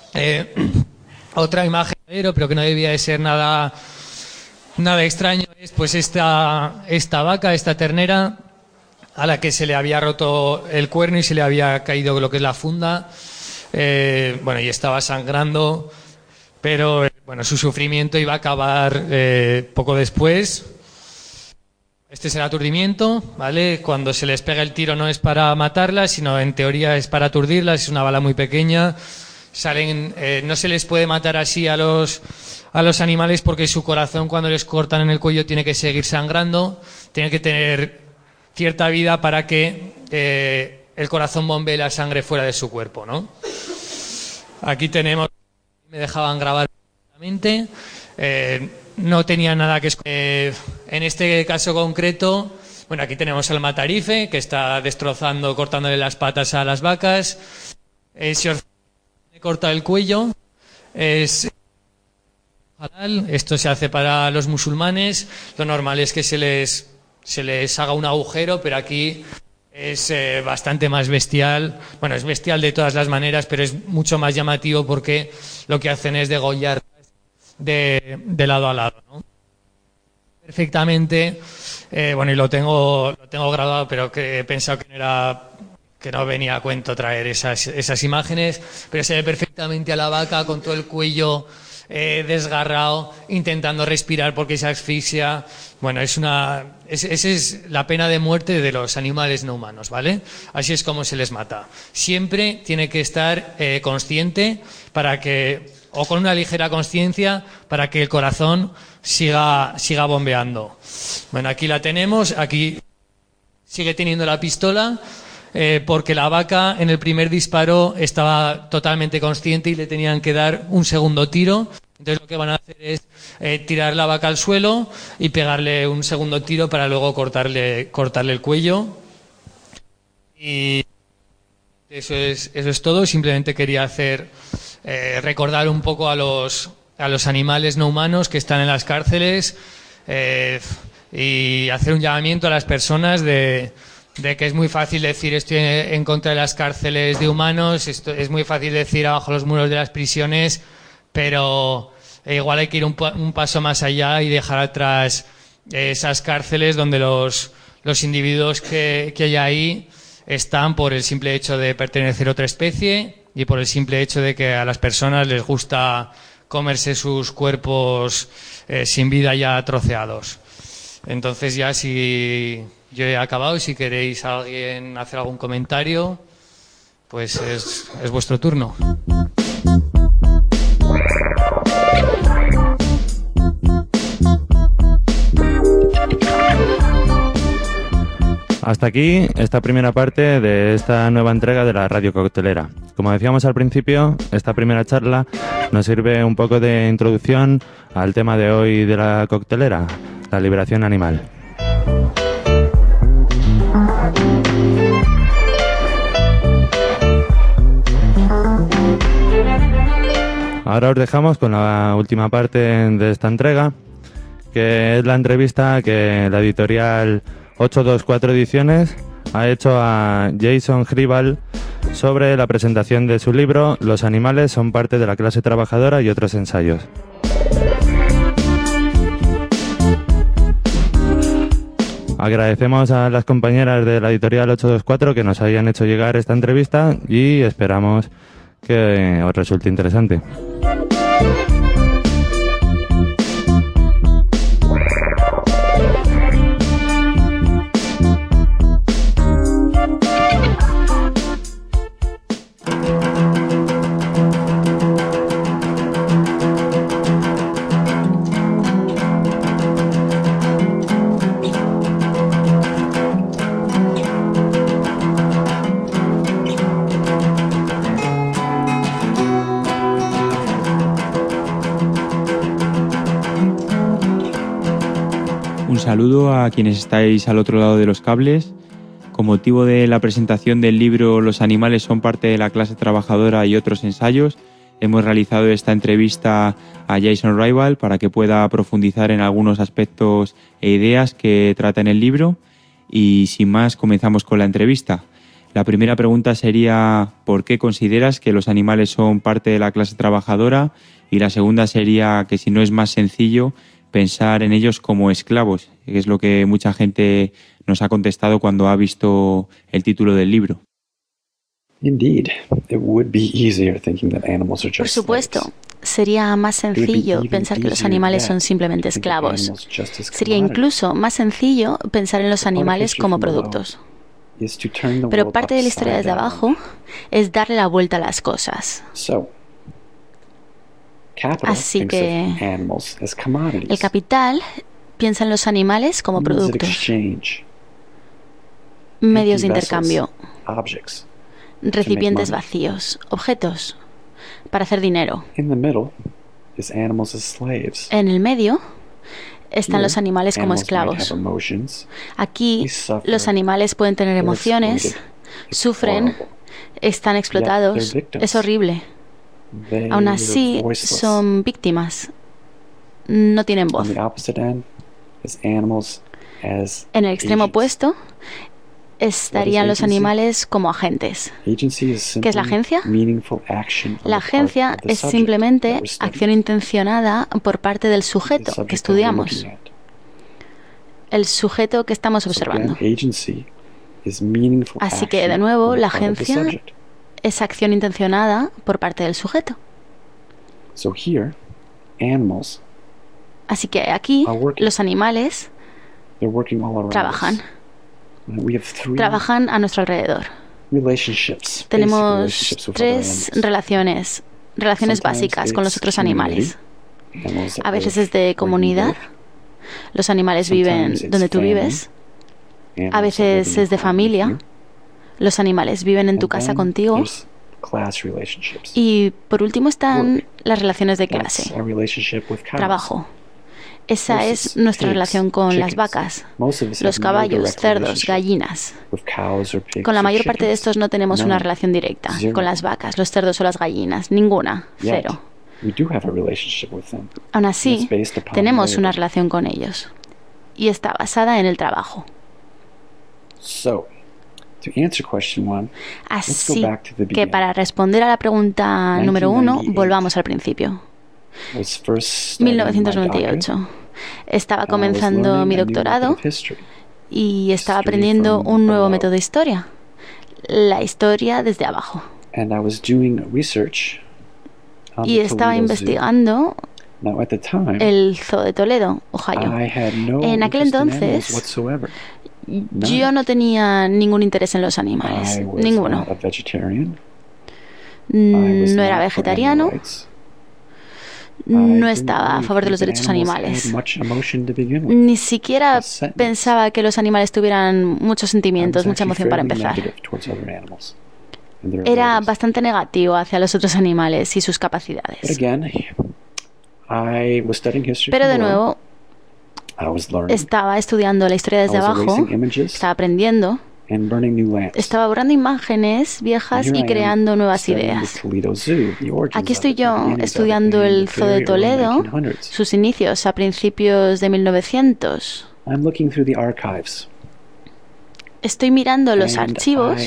Otra imagen, pero que no debía de ser nada extraño, es pues esta vaca, esta ternera, a la que se le había roto el cuerno y se le había caído lo que es la funda, bueno, y estaba sangrando, pero bueno, su sufrimiento iba a acabar poco después. Este es el aturdimiento, ¿vale? Cuando se les pega el tiro no es para matarlas, sino en teoría es para aturdirlas, es una bala muy pequeña. No se les puede matar así a los animales porque su corazón, cuando les cortan en el cuello, tiene que seguir sangrando, tiene que tener cierta vida para que el corazón bombee la sangre fuera de su cuerpo, ¿no? Aquí tenemos, me dejaban grabar perfectamente, no tenía nada que esconder. En este caso concreto, bueno, aquí tenemos al matarife que está destrozando, cortándole las patas a las vacas. Se corta el cuello. Es halal. Esto se hace para los musulmanes. Lo normal es que se les haga un agujero, pero aquí es bastante más bestial. Bueno, es bestial de todas las maneras, pero es mucho más llamativo porque lo que hacen es degollar de lado a lado, ¿no? Perfectamente, bueno, y lo tengo grabado, pero que he pensado que no venía a cuento traer esas imágenes, pero se ve perfectamente a la vaca con todo el cuello desgarrado, intentando respirar porque se asfixia. Bueno, esa es la pena de muerte de los animales no humanos, ¿vale? Así es como se les mata. Siempre tiene que estar consciente o con una ligera conciencia para que el corazón siga bombeando. Bueno, aquí la tenemos, aquí sigue teniendo la pistola, porque la vaca en el primer disparo estaba totalmente consciente y le tenían que dar un segundo tiro. Entonces lo que van a hacer es tirar la vaca al suelo y pegarle un segundo tiro para luego cortarle el cuello. Y eso es todo. Simplemente quería recordar un poco a los animales no humanos que están en las cárceles, y hacer un llamamiento a las personas de que es muy fácil decir estoy en contra de las cárceles de humanos, es muy fácil decir abajo los muros de las prisiones, pero igual hay que ir un paso más allá y dejar atrás esas cárceles donde los individuos que hay ahí están por el simple hecho de pertenecer a otra especie y por el simple hecho de que a las personas les gusta comerse sus cuerpos sin vida ya troceados. Entonces ya, si yo he acabado y si queréis alguien hacer algún comentario, pues es vuestro turno. Hasta aquí esta primera parte de esta nueva entrega de la Radio Coctelera. Como decíamos al principio, esta primera charla nos sirve un poco de introducción al tema de hoy de la coctelera, la liberación animal. Ahora os dejamos con la última parte de esta entrega, que es la entrevista que la editorial 824 Ediciones ha hecho a Jason Hribal sobre la presentación de su libro Los animales son parte de la clase trabajadora y otros ensayos. Agradecemos a las compañeras de la editorial 824 que nos hayan hecho llegar esta entrevista y esperamos que os resulte interesante. Un saludo a quienes estáis al otro lado de los cables. Con motivo de la presentación del libro Los animales son parte de la clase trabajadora y otros ensayos, hemos realizado esta entrevista a Jason Rival para que pueda profundizar en algunos aspectos e ideas que trata en el libro. Y sin más, comenzamos con la entrevista. La primera pregunta sería ¿por qué consideras que los animales son parte de la clase trabajadora? Y la segunda sería que si no es más sencillo pensar en ellos como esclavos, que es lo que mucha gente nos ha contestado cuando ha visto el título del libro. Por supuesto, sería más sencillo pensar que los animales son simplemente esclavos. Sería incluso más sencillo pensar en los animales como productos. Pero parte de la historia desde abajo es darle la vuelta a las cosas. Así que el capital piensa en los animales como productos, medios de intercambio, recipientes vacíos, objetos, para hacer dinero. En el medio están los animales como esclavos. Aquí los animales pueden tener emociones, sufren, están explotados, es horrible. Aún así, son víctimas. No tienen voz. En el extremo opuesto estarían los animales como agentes. ¿Qué es la agencia? La agencia es simplemente acción intencionada por parte del sujeto que estudiamos, el sujeto que estamos observando. Así que, de nuevo, la agencia es acción intencionada por parte del sujeto. Así que aquí los animales trabajan a nuestro alrededor. Tenemos tres relaciones básicas con los otros animales. A veces es de comunidad. Los animales viven donde tú vives. A veces es de familia. Los animales viven en tu casa contigo. Y por último están las relaciones de clase. Trabajo. Esa es nuestra relación con las vacas, los caballos, cerdos, gallinas. Con la mayor parte de estos no tenemos una relación directa. Con las vacas, los cerdos o las gallinas, ninguna, cero. Aún así, tenemos una relación con ellos. Y está basada en el trabajo. Así que para responder a la pregunta número 1, volvamos al principio. 1998. Estaba comenzando mi doctorado y estaba aprendiendo un nuevo método de historia, la historia desde abajo. Y estaba investigando el Zoo de Toledo, Ohio. En aquel entonces yo no tenía ningún interés en los animales, ninguno. No era vegetariano, no estaba a favor de los derechos animales. Ni siquiera pensaba que los animales tuvieran muchos sentimientos, mucha emoción para empezar. Era bastante negativo hacia los otros animales y sus capacidades. Pero de nuevo, estaba estudiando la historia desde abajo, estaba aprendiendo, estaba borrando imágenes viejas y creando nuevas ideas. Aquí estoy yo estudiando el Zoo de Toledo, sus inicios a principios de 1900. Estoy mirando los archivos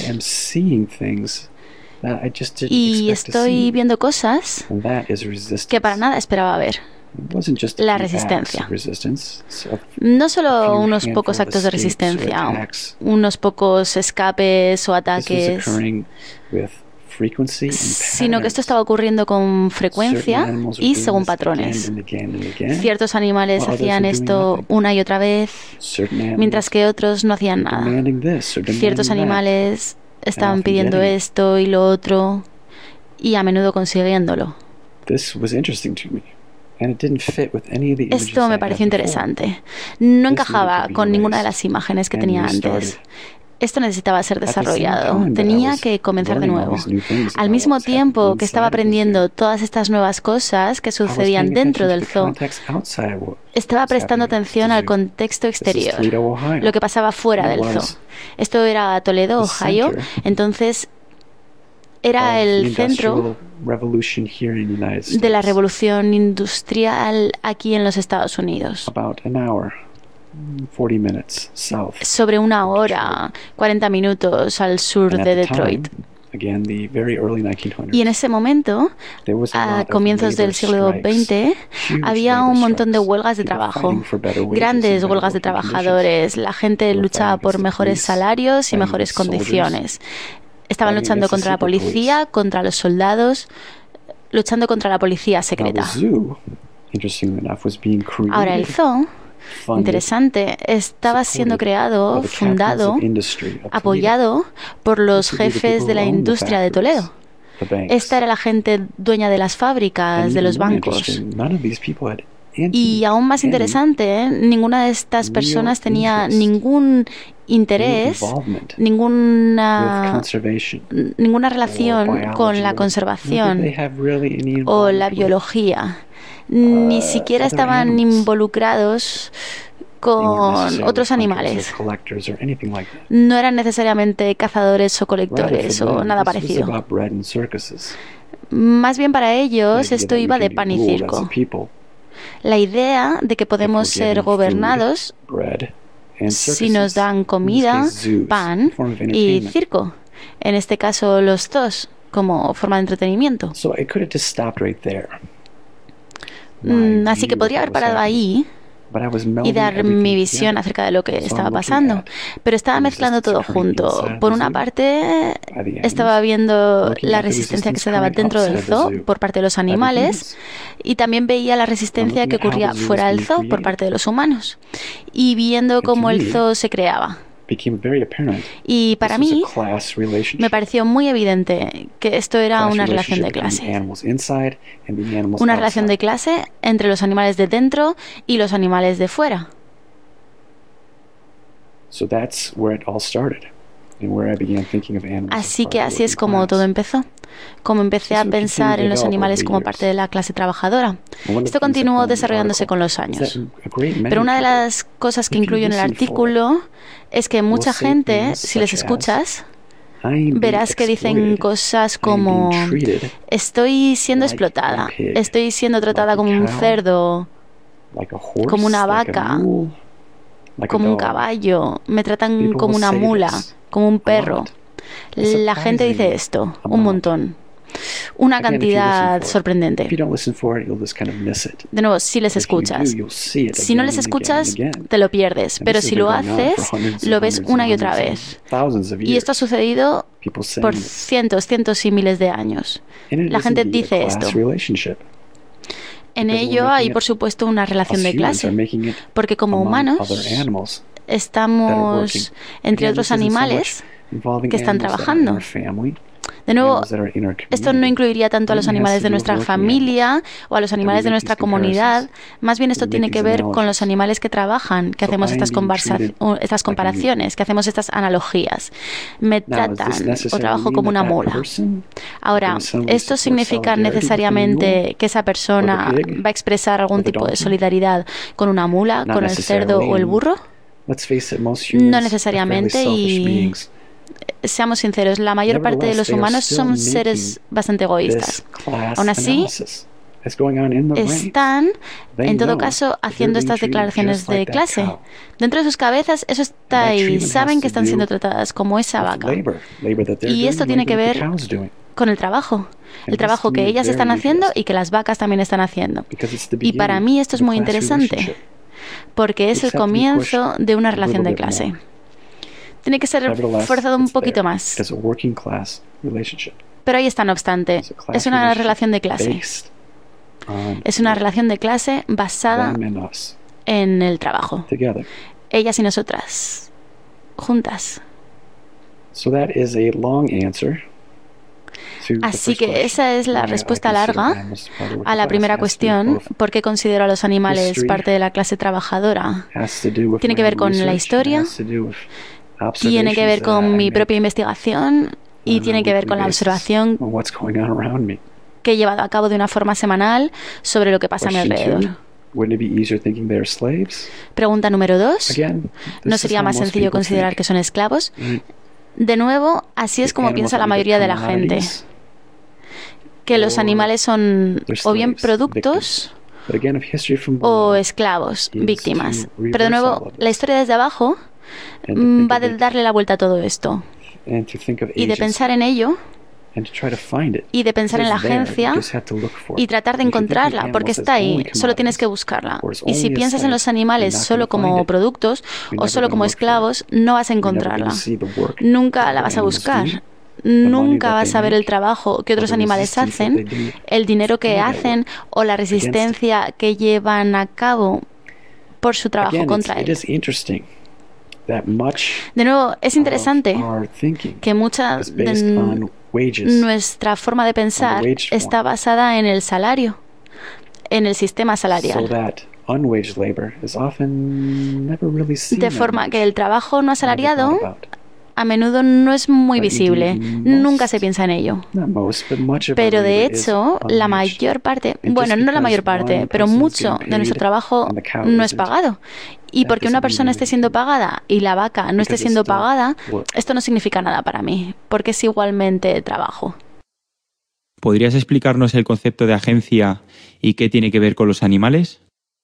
y estoy viendo cosas que para nada esperaba ver. La resistencia. No solo unos pocos actos de resistencia, unos pocos escapes o ataques sino que esto estaba ocurriendo con frecuencia y según patrones. Ciertos animales hacían esto una y otra vez, mientras que otros no hacían nada. Ciertos animales estaban pidiendo esto y lo otro, y a menudo consiguiéndolo. Esto me pareció interesante. No encajaba con ninguna de las imágenes que tenía antes. Esto necesitaba ser desarrollado. Tenía que comenzar de nuevo. Al mismo tiempo que estaba aprendiendo todas estas nuevas cosas que sucedían dentro del zoo, estaba prestando atención al contexto exterior, lo que pasaba fuera del zoo. Esto era Toledo, Ohio. Entonces, era el centro de la revolución industrial aquí en los Estados Unidos. Sobre una hora, 40 minutos al sur de Detroit. Y en ese momento, a comienzos del siglo XX, había un montón de huelgas de trabajo, grandes huelgas de trabajadores. La gente luchaba por mejores salarios y mejores condiciones. Estaban luchando contra la policía, contra los soldados, luchando contra la policía secreta. Ahora el zoo, interesante, estaba siendo creado, fundado, apoyado por los jefes de la industria de Toledo. Esta era la gente dueña de las fábricas, de los bancos. Y aún más interesante, ninguna de estas personas tenía ningún interés, ninguna relación con la conservación o la biología. Ni siquiera estaban involucrados con otros animales. No eran necesariamente cazadores o colectores o nada parecido. Más bien para ellos esto iba de pan y circo. La idea de que podemos ser gobernados si nos dan comida, pan y circo. En este caso los zoos, como forma de entretenimiento. Así que podría haber parado ahí y dar mi visión acerca de lo que estaba pasando, pero estaba mezclando todo junto. Por una parte, estaba viendo la resistencia que se daba dentro del zoo por parte de los animales, y también veía la resistencia que ocurría fuera del zoo por parte de los humanos, y viendo cómo el zoo se creaba. Y para mí me pareció muy evidente que esto era una relación de clase. Una relación de clase entre los animales de dentro y los animales de fuera. Así que así es como todo empezó. Como empecé a pensar en los animales como parte de la clase trabajadora. Esto continuó desarrollándose con los años. Pero una de las cosas que incluyo en el artículo es que mucha gente, si les escuchas, verás que dicen cosas como: estoy siendo explotada, estoy siendo tratada como un cerdo, como una vaca, como un caballo, me tratan como una mula, como un perro. La gente dice esto un montón. Una cantidad sorprendente. De nuevo, si les escuchas. Si no les escuchas, te lo pierdes. Pero si lo haces, lo ves una y otra vez. Y esto ha sucedido por cientos y miles de años. La gente dice esto. En ello hay, por supuesto, una relación de clase. Porque como humanos estamos entre otros animales que están trabajando. De nuevo, esto no incluiría tanto a los animales de nuestra familia o a los animales de nuestra comunidad. Más bien esto tiene que ver con los animales que trabajan, que hacemos estas comparaciones, que hacemos estas analogías. Me tratan o trabajo como una mula. Ahora, ¿esto significa necesariamente que esa persona va a expresar algún tipo de solidaridad con una mula, con el cerdo o el burro? No necesariamente, y seamos sinceros, la mayor parte de los humanos son seres bastante egoístas. Aún así, están, en todo caso, haciendo estas declaraciones de clase. Dentro de sus cabezas eso está ahí. Saben que están siendo tratadas como esa vaca. Y esto tiene que ver con el trabajo que ellas están haciendo y que las vacas también están haciendo. Y para mí esto es muy interesante, porque es el comienzo de una relación de clase. Tiene que ser forzado un poquito más. Pero ahí está, no obstante. Es una relación de clase. Es una relación de clase basada en el trabajo. Ellas y nosotras, juntas. Así que esa es la respuesta larga a la primera cuestión: ¿por qué considero a los animales parte de la clase trabajadora? Tiene que ver con la historia, tiene que ver con mi propia investigación y tiene que ver con la observación que he llevado a cabo de una forma semanal sobre lo que pasa a mi alrededor. Pregunta número 2. ¿No sería más sencillo considerar que son esclavos? De nuevo, así es como piensa la mayoría de la gente. Que los animales son o bien productos o esclavos, víctimas. Pero de nuevo, la historia desde abajo va a darle la vuelta a todo esto. Y de pensar en ello, y de pensar en la agencia y tratar de encontrarla, porque está ahí, solo tienes que buscarla. Y si piensas en los animales solo como productos o solo como esclavos, no vas a encontrarla. Nunca la vas a buscar. Nunca vas a ver el trabajo que otros animales hacen, el dinero que hacen o la resistencia que llevan a cabo por su trabajo contra él. De nuevo, es interesante que mucha de nuestra forma de pensar está basada en el salario, en el sistema salarial. De forma que el trabajo no asalariado a menudo no es muy visible, nunca se piensa en ello. Pero de hecho, la mayor parte, bueno, no la mayor parte, pero mucho de nuestro trabajo no es pagado. Y porque una persona esté siendo pagada y la vaca no esté siendo pagada, esto no significa nada para mí, porque es igualmente trabajo. ¿Podrías explicarnos el concepto de agencia y qué tiene que ver con los animales?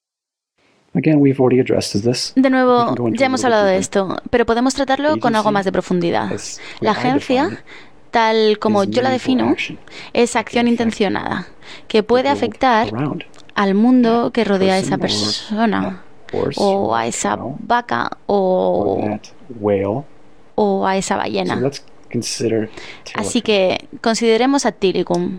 De nuevo, ya hemos hablado de esto, pero podemos tratarlo con algo más de profundidad. La agencia, tal como yo la defino, es acción intencionada, que puede afectar al mundo que rodea a esa persona, o a esa vaca, o a esa ballena. Así que consideremos a Tilikum.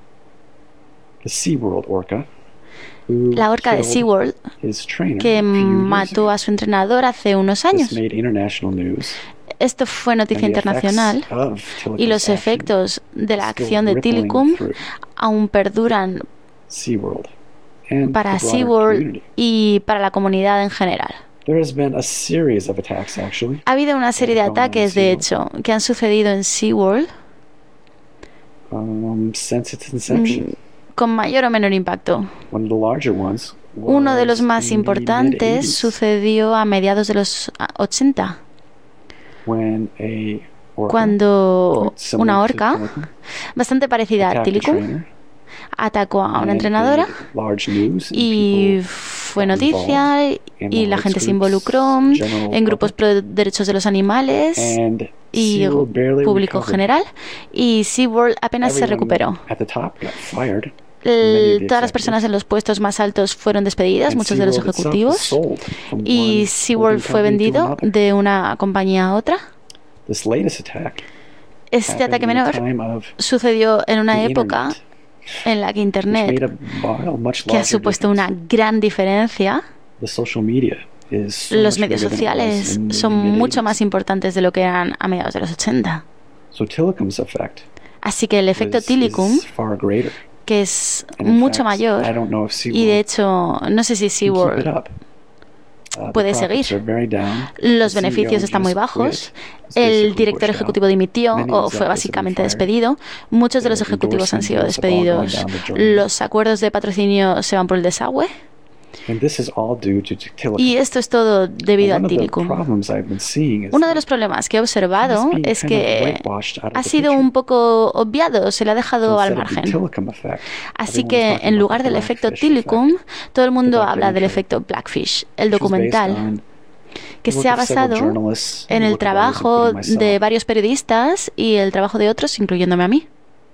La orca de SeaWorld, que mató a su entrenador hace unos años. Esto fue noticia internacional y los efectos de la acción de Tilikum aún perduran para SeaWorld y para la comunidad en general. Ha habido una serie de ataques, de hecho, que han sucedido en SeaWorld con mayor o menor impacto. Uno de los más importantes sucedió a mediados de los 80, cuando una orca, bastante parecida a Tilikum, atacó a una entrenadora y fue noticia y la gente se involucró en grupos pro derechos de los animales y público general, y SeaWorld apenas se recuperó. Todas las personas en los puestos más altos fueron despedidas, muchos de los ejecutivos, y SeaWorld fue vendido de una compañía a otra. Este ataque menor sucedió en una época en la que Internet, que ha supuesto una gran diferencia, los medios sociales son mucho más importantes de lo que eran a mediados de los 80. Así que el efecto Tilikum, que es mucho mayor, y de hecho no sé si SeaWorld puede seguir. Los beneficios están muy bajos. El director ejecutivo dimitió o fue básicamente despedido. Muchos de los ejecutivos han sido despedidos. Los acuerdos de patrocinio se van por el desagüe. Y esto es todo debido a Tilikum. Uno de los problemas que he observado es que ha sido un poco obviado, se le ha dejado al margen. Así que en lugar del efecto Tilikum, todo el mundo habla del efecto Blackfish, el documental, que se ha basado en el trabajo de varios periodistas y el trabajo de otros, incluyéndome a mí.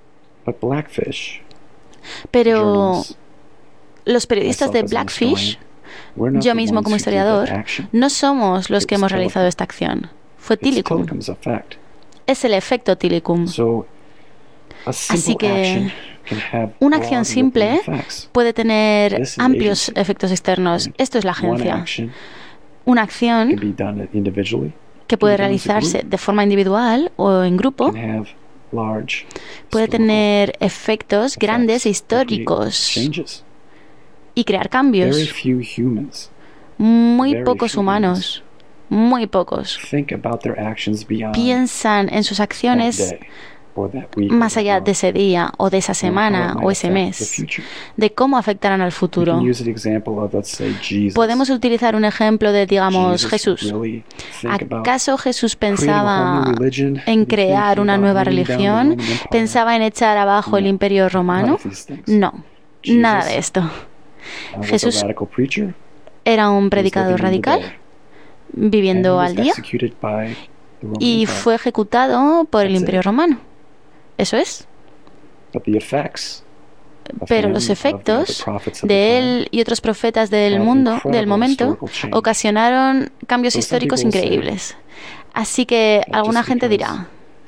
Pero los periodistas de Blackfish, yo mismo como historiador, no somos los que hemos realizado esta acción. Fue Tilikum. Es el efecto Tilikum. Así que una acción simple puede tener amplios efectos externos. Esto es la agencia. Una acción que puede realizarse de forma individual o en grupo puede tener efectos grandes e históricos y crear cambios. Muy pocos humanos, muy pocos, piensan en sus acciones más allá de ese día o de esa semana o ese mes, de cómo afectarán al futuro. Podemos utilizar un ejemplo de, digamos, Jesús. ¿Acaso Jesús pensaba en crear una nueva religión? ¿Pensaba en echar abajo el imperio romano? No, nada de esto. Jesús era un predicador radical, viviendo al día, y fue ejecutado por el imperio romano. Eso es. Pero los efectos de él y otros profetas del momento, ocasionaron cambios históricos increíbles. Así que alguna gente dirá,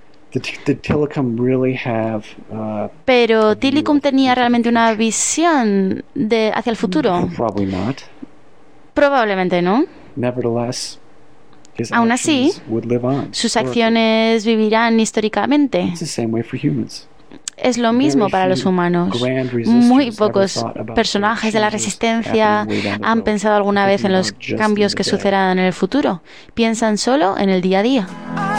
¿pero Tillicum tenía realmente una visión hacia el futuro? Probablemente no. Aún así, sus acciones vivirán históricamente. Es lo mismo para los humanos. Muy pocos personajes de la resistencia han pensado alguna vez en los cambios que sucederán en el futuro. Piensan solo en el día a día.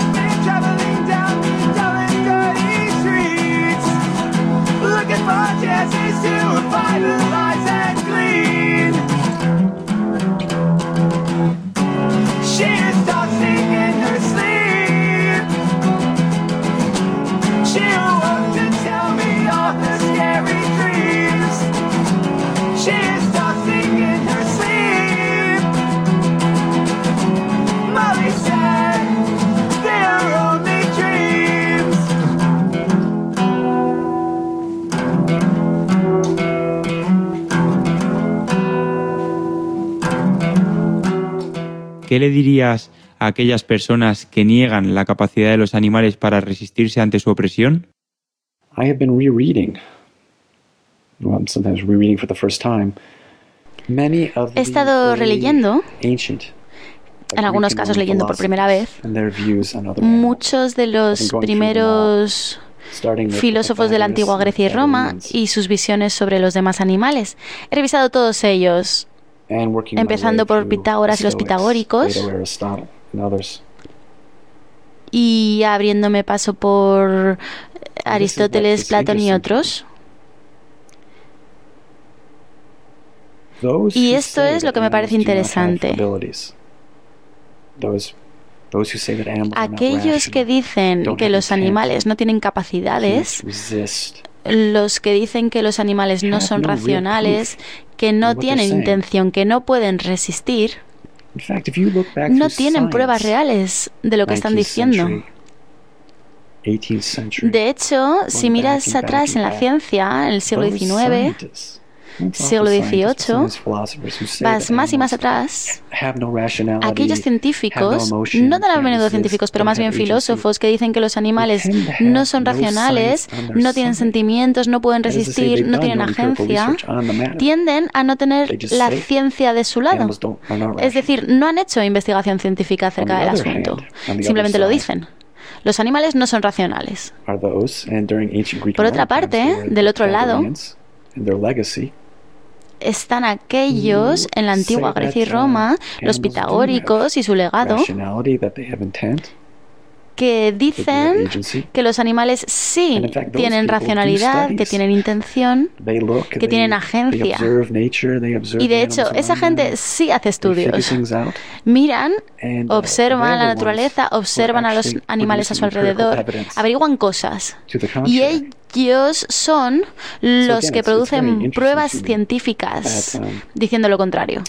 ¿Qué le dirías a aquellas personas que niegan la capacidad de los animales para resistirse ante su opresión? He estado releyendo, en algunos casos leyendo por primera vez, muchos de los primeros filósofos de la antigua Grecia y Roma y sus visiones sobre los demás animales. He revisado todos ellos, empezando por Pitágoras y los pitagóricos, y abriéndome paso por Aristóteles, Platón y otros. Y esto es lo que me parece interesante. Aquellos que dicen que los animales no tienen capacidades, los que dicen que los animales no son racionales, que no tienen intención, que no pueden resistir, no tienen pruebas reales de lo que están diciendo. De hecho, si miras atrás en la ciencia, en el siglo XIX, siglo XVIII, vas más y más atrás, aquellos científicos, no tan a menudo científicos, pero más bien filósofos, que dicen que los animales no son racionales, no tienen sentimientos, no pueden resistir, no tienen agencia, tienden a no tener la ciencia de su lado. Es decir, no han hecho investigación científica acerca del asunto, simplemente lo dicen. Los animales no son racionales. Por otra parte, del otro lado, están aquellos en la antigua Grecia y Roma, los pitagóricos y su legado, que dicen que los animales sí tienen racionalidad, que tienen intención, que tienen agencia. Y de hecho, esa gente sí hace estudios. Miran, observan la naturaleza, observan a los animales a su alrededor, averiguan cosas. Y ellos son los que producen pruebas científicas diciendo lo contrario.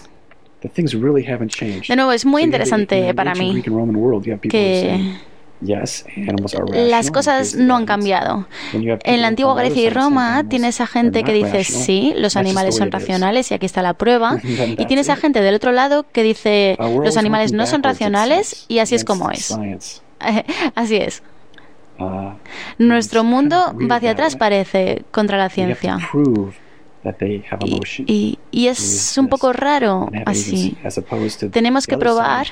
De nuevo, es muy interesante para mí que las cosas no han cambiado. En la antigua Grecia y Roma tienes a gente que dice sí, los animales son racionales y aquí está la prueba, y tienes a gente del otro lado que dice los animales no son racionales y así es como es. Así es. Nuestro mundo va hacia atrás, parece, contra la ciencia. Y es un poco raro así. Tenemos que probar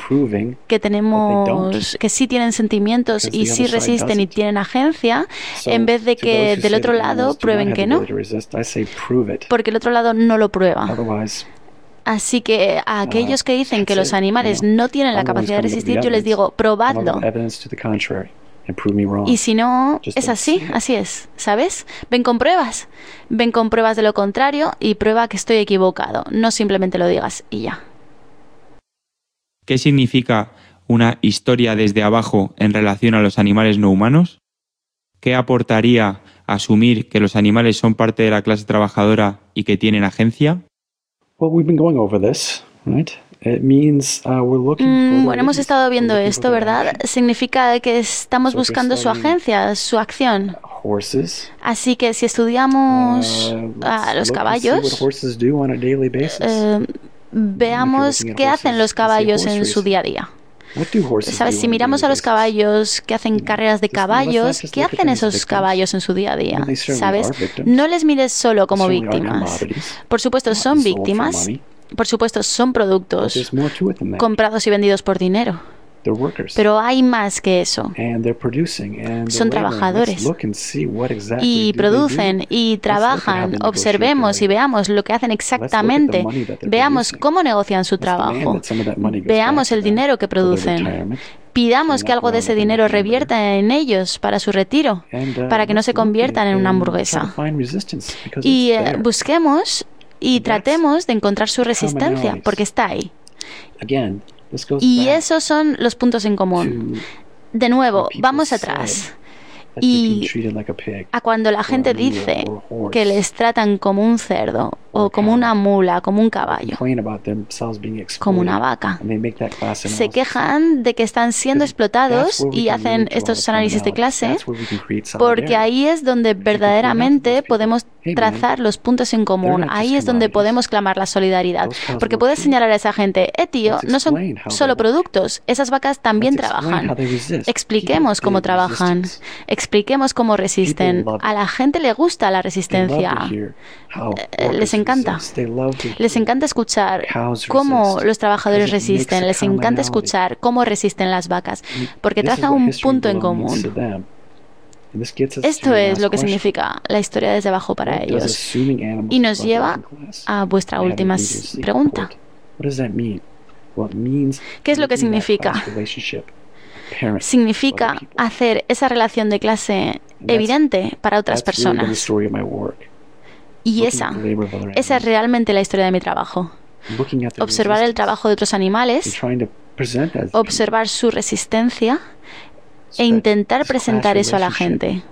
que sí tienen sentimientos y sí resisten y tienen agencia, en vez de que del otro lado prueben que no, porque el otro lado no lo prueba. Así que a aquellos que dicen que los animales no tienen la capacidad de resistir, yo les digo, probadlo. Y si no, es así es, ¿sabes? Ven con pruebas de lo contrario y prueba que estoy equivocado, no simplemente lo digas y ya. ¿Qué significa una historia desde abajo en relación a los animales no humanos? ¿Qué aportaría asumir que los animales son parte de la clase trabajadora y que tienen agencia? Bueno, hemos estado viendo esto, ¿verdad? Significa que estamos buscando su agencia, su acción. Así que si estudiamos a los caballos, veamos qué hacen los caballos en su día a día. ¿Sabes? Si miramos a los caballos que hacen carreras de caballos, ¿qué hacen esos caballos en su día a día? ¿Sabes? No les mires solo como víctimas. Por supuesto, son víctimas. Por supuesto, son productos comprados y vendidos por dinero. Pero hay más que eso. Son trabajadores. Y producen y trabajan. Observemos y veamos lo que hacen exactamente. Veamos cómo negocian su trabajo. Veamos el dinero que producen. Pidamos que algo de ese dinero revierta en ellos para su retiro, para que no se conviertan en una hamburguesa. Y busquemos y tratemos de encontrar su resistencia, porque está ahí. Y esos son los puntos en común. De nuevo, vamos atrás. Y a cuando la gente dice que les tratan como un cerdo, o como una mula, como un caballo, como una vaca, se quejan de que están siendo explotados y hacen estos análisis de clase, porque ahí es donde verdaderamente podemos trazar los puntos en común. Ahí es donde podemos clamar la solidaridad, porque puedes señalar a esa gente, tío, no son solo productos, esas vacas también trabajan. Expliquemos cómo trabajan. Expliquemos cómo resisten. A la gente le gusta la resistencia. Les encanta. Les encanta escuchar cómo los trabajadores resisten. Les encanta escuchar cómo resisten las vacas, porque traza un punto en común. Esto es lo que significa la historia desde abajo para ellos. Y nos lleva a vuestra última pregunta. ¿Qué es lo que significa? Significa hacer esa relación de clase evidente para otras personas. Y esa es realmente la historia de mi trabajo. Observar el trabajo de otros animales, observar su resistencia e intentar presentar eso a la gente.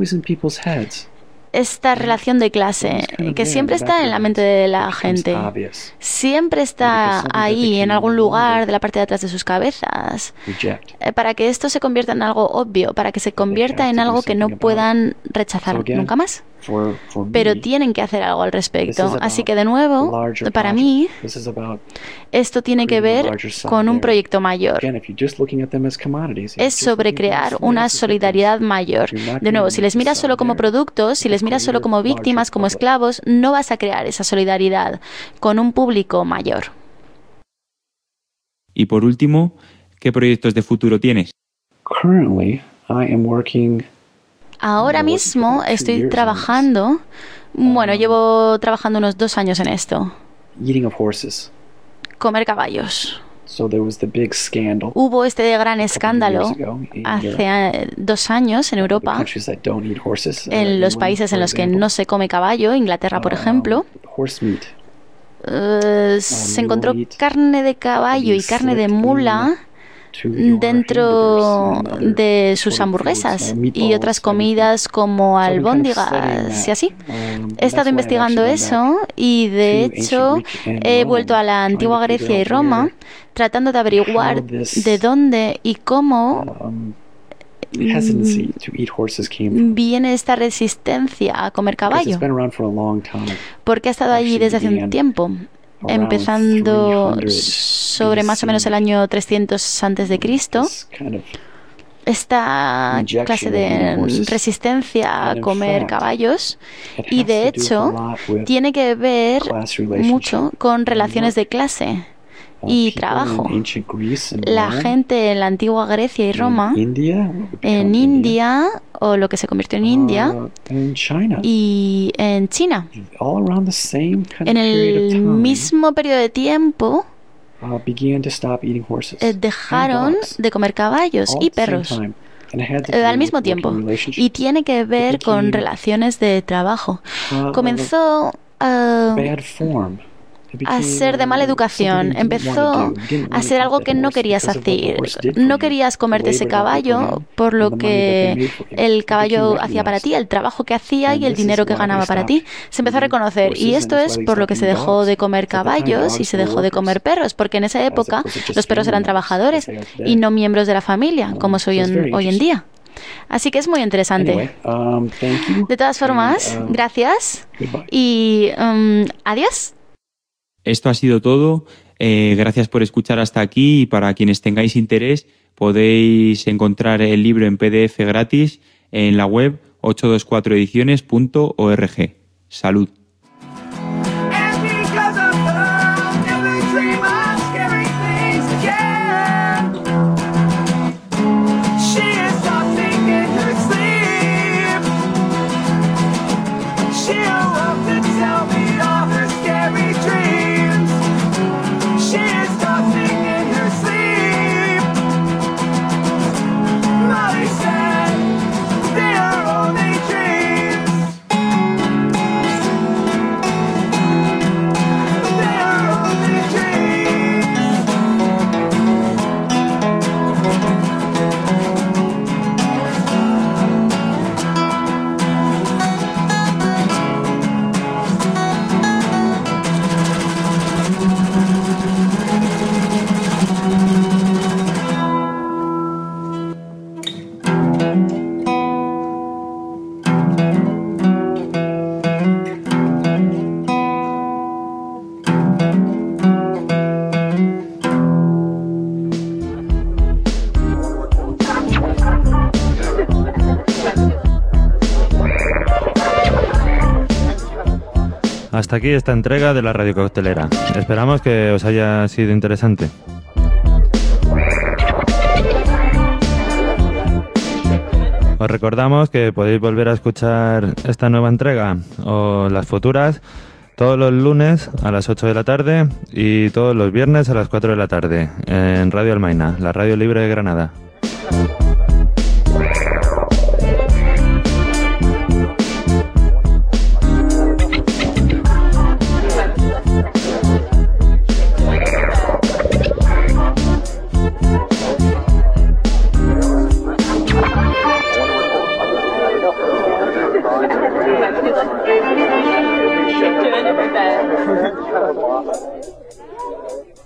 Esta relación de clase, que siempre está en la mente de la gente, siempre está ahí, en algún lugar de la parte de atrás de sus cabezas, para que esto se convierta en algo obvio, para que se convierta en algo que no puedan rechazar nunca más. Pero tienen que hacer algo al respecto. Así que de nuevo, para mí, esto tiene que ver con un proyecto mayor. Es sobre crear una solidaridad mayor. De nuevo, si les miras solo como productos, si les miras solo como víctimas, como esclavos, no vas a crear esa solidaridad con un público mayor. Y por último, ¿qué proyectos de futuro tienes? Ahora mismo estoy trabajando, llevo trabajando unos 2 años en esto. Comer caballos. Hubo este gran escándalo hace 2 años en Europa, en los países en los que no se come caballo, Inglaterra por ejemplo. Se encontró carne de caballo y carne de mula dentro de sus hamburguesas y otras comidas como albóndigas y así. He estado investigando eso y de hecho he vuelto a la antigua Grecia y Roma tratando de averiguar de dónde y cómo viene esta resistencia a comer caballo, porque ha estado allí desde hace un tiempo, empezando sobre más o menos el año 300 antes de Cristo. esta clase de resistencia a comer caballos, y de hecho tiene que ver mucho con relaciones de clase y trabajo. La gente en la antigua Grecia y Roma, en India, o lo que se convirtió en India, y en China, en el mismo periodo de tiempo, dejaron de comer caballos y perros al mismo tiempo, y tiene que ver con relaciones de trabajo. Comenzó a ser de mala educación, empezó a ser algo que no querías hacer. No querías comerte ese caballo por lo que el caballo hacía para ti, el trabajo que hacía y el dinero que ganaba para ti. Se empezó a reconocer, y esto es por lo que se dejó de comer caballos y se dejó de comer perros, porque en esa época los perros eran trabajadores y no miembros de la familia, como soy hoy en día. Así que es muy interesante. De todas formas, gracias y adiós. Esto ha sido todo. Gracias por escuchar hasta aquí, y para quienes tengáis interés podéis encontrar el libro en PDF gratis en la web 824ediciones.org. Salud. Hasta aquí esta entrega de la Radio Coctelera. Esperamos que os haya sido interesante. Os recordamos que podéis volver a escuchar esta nueva entrega o las futuras todos los lunes a las 8 de la tarde y todos los viernes a las 4 de la tarde en Radio Almaina, la radio libre de Granada. Thank you.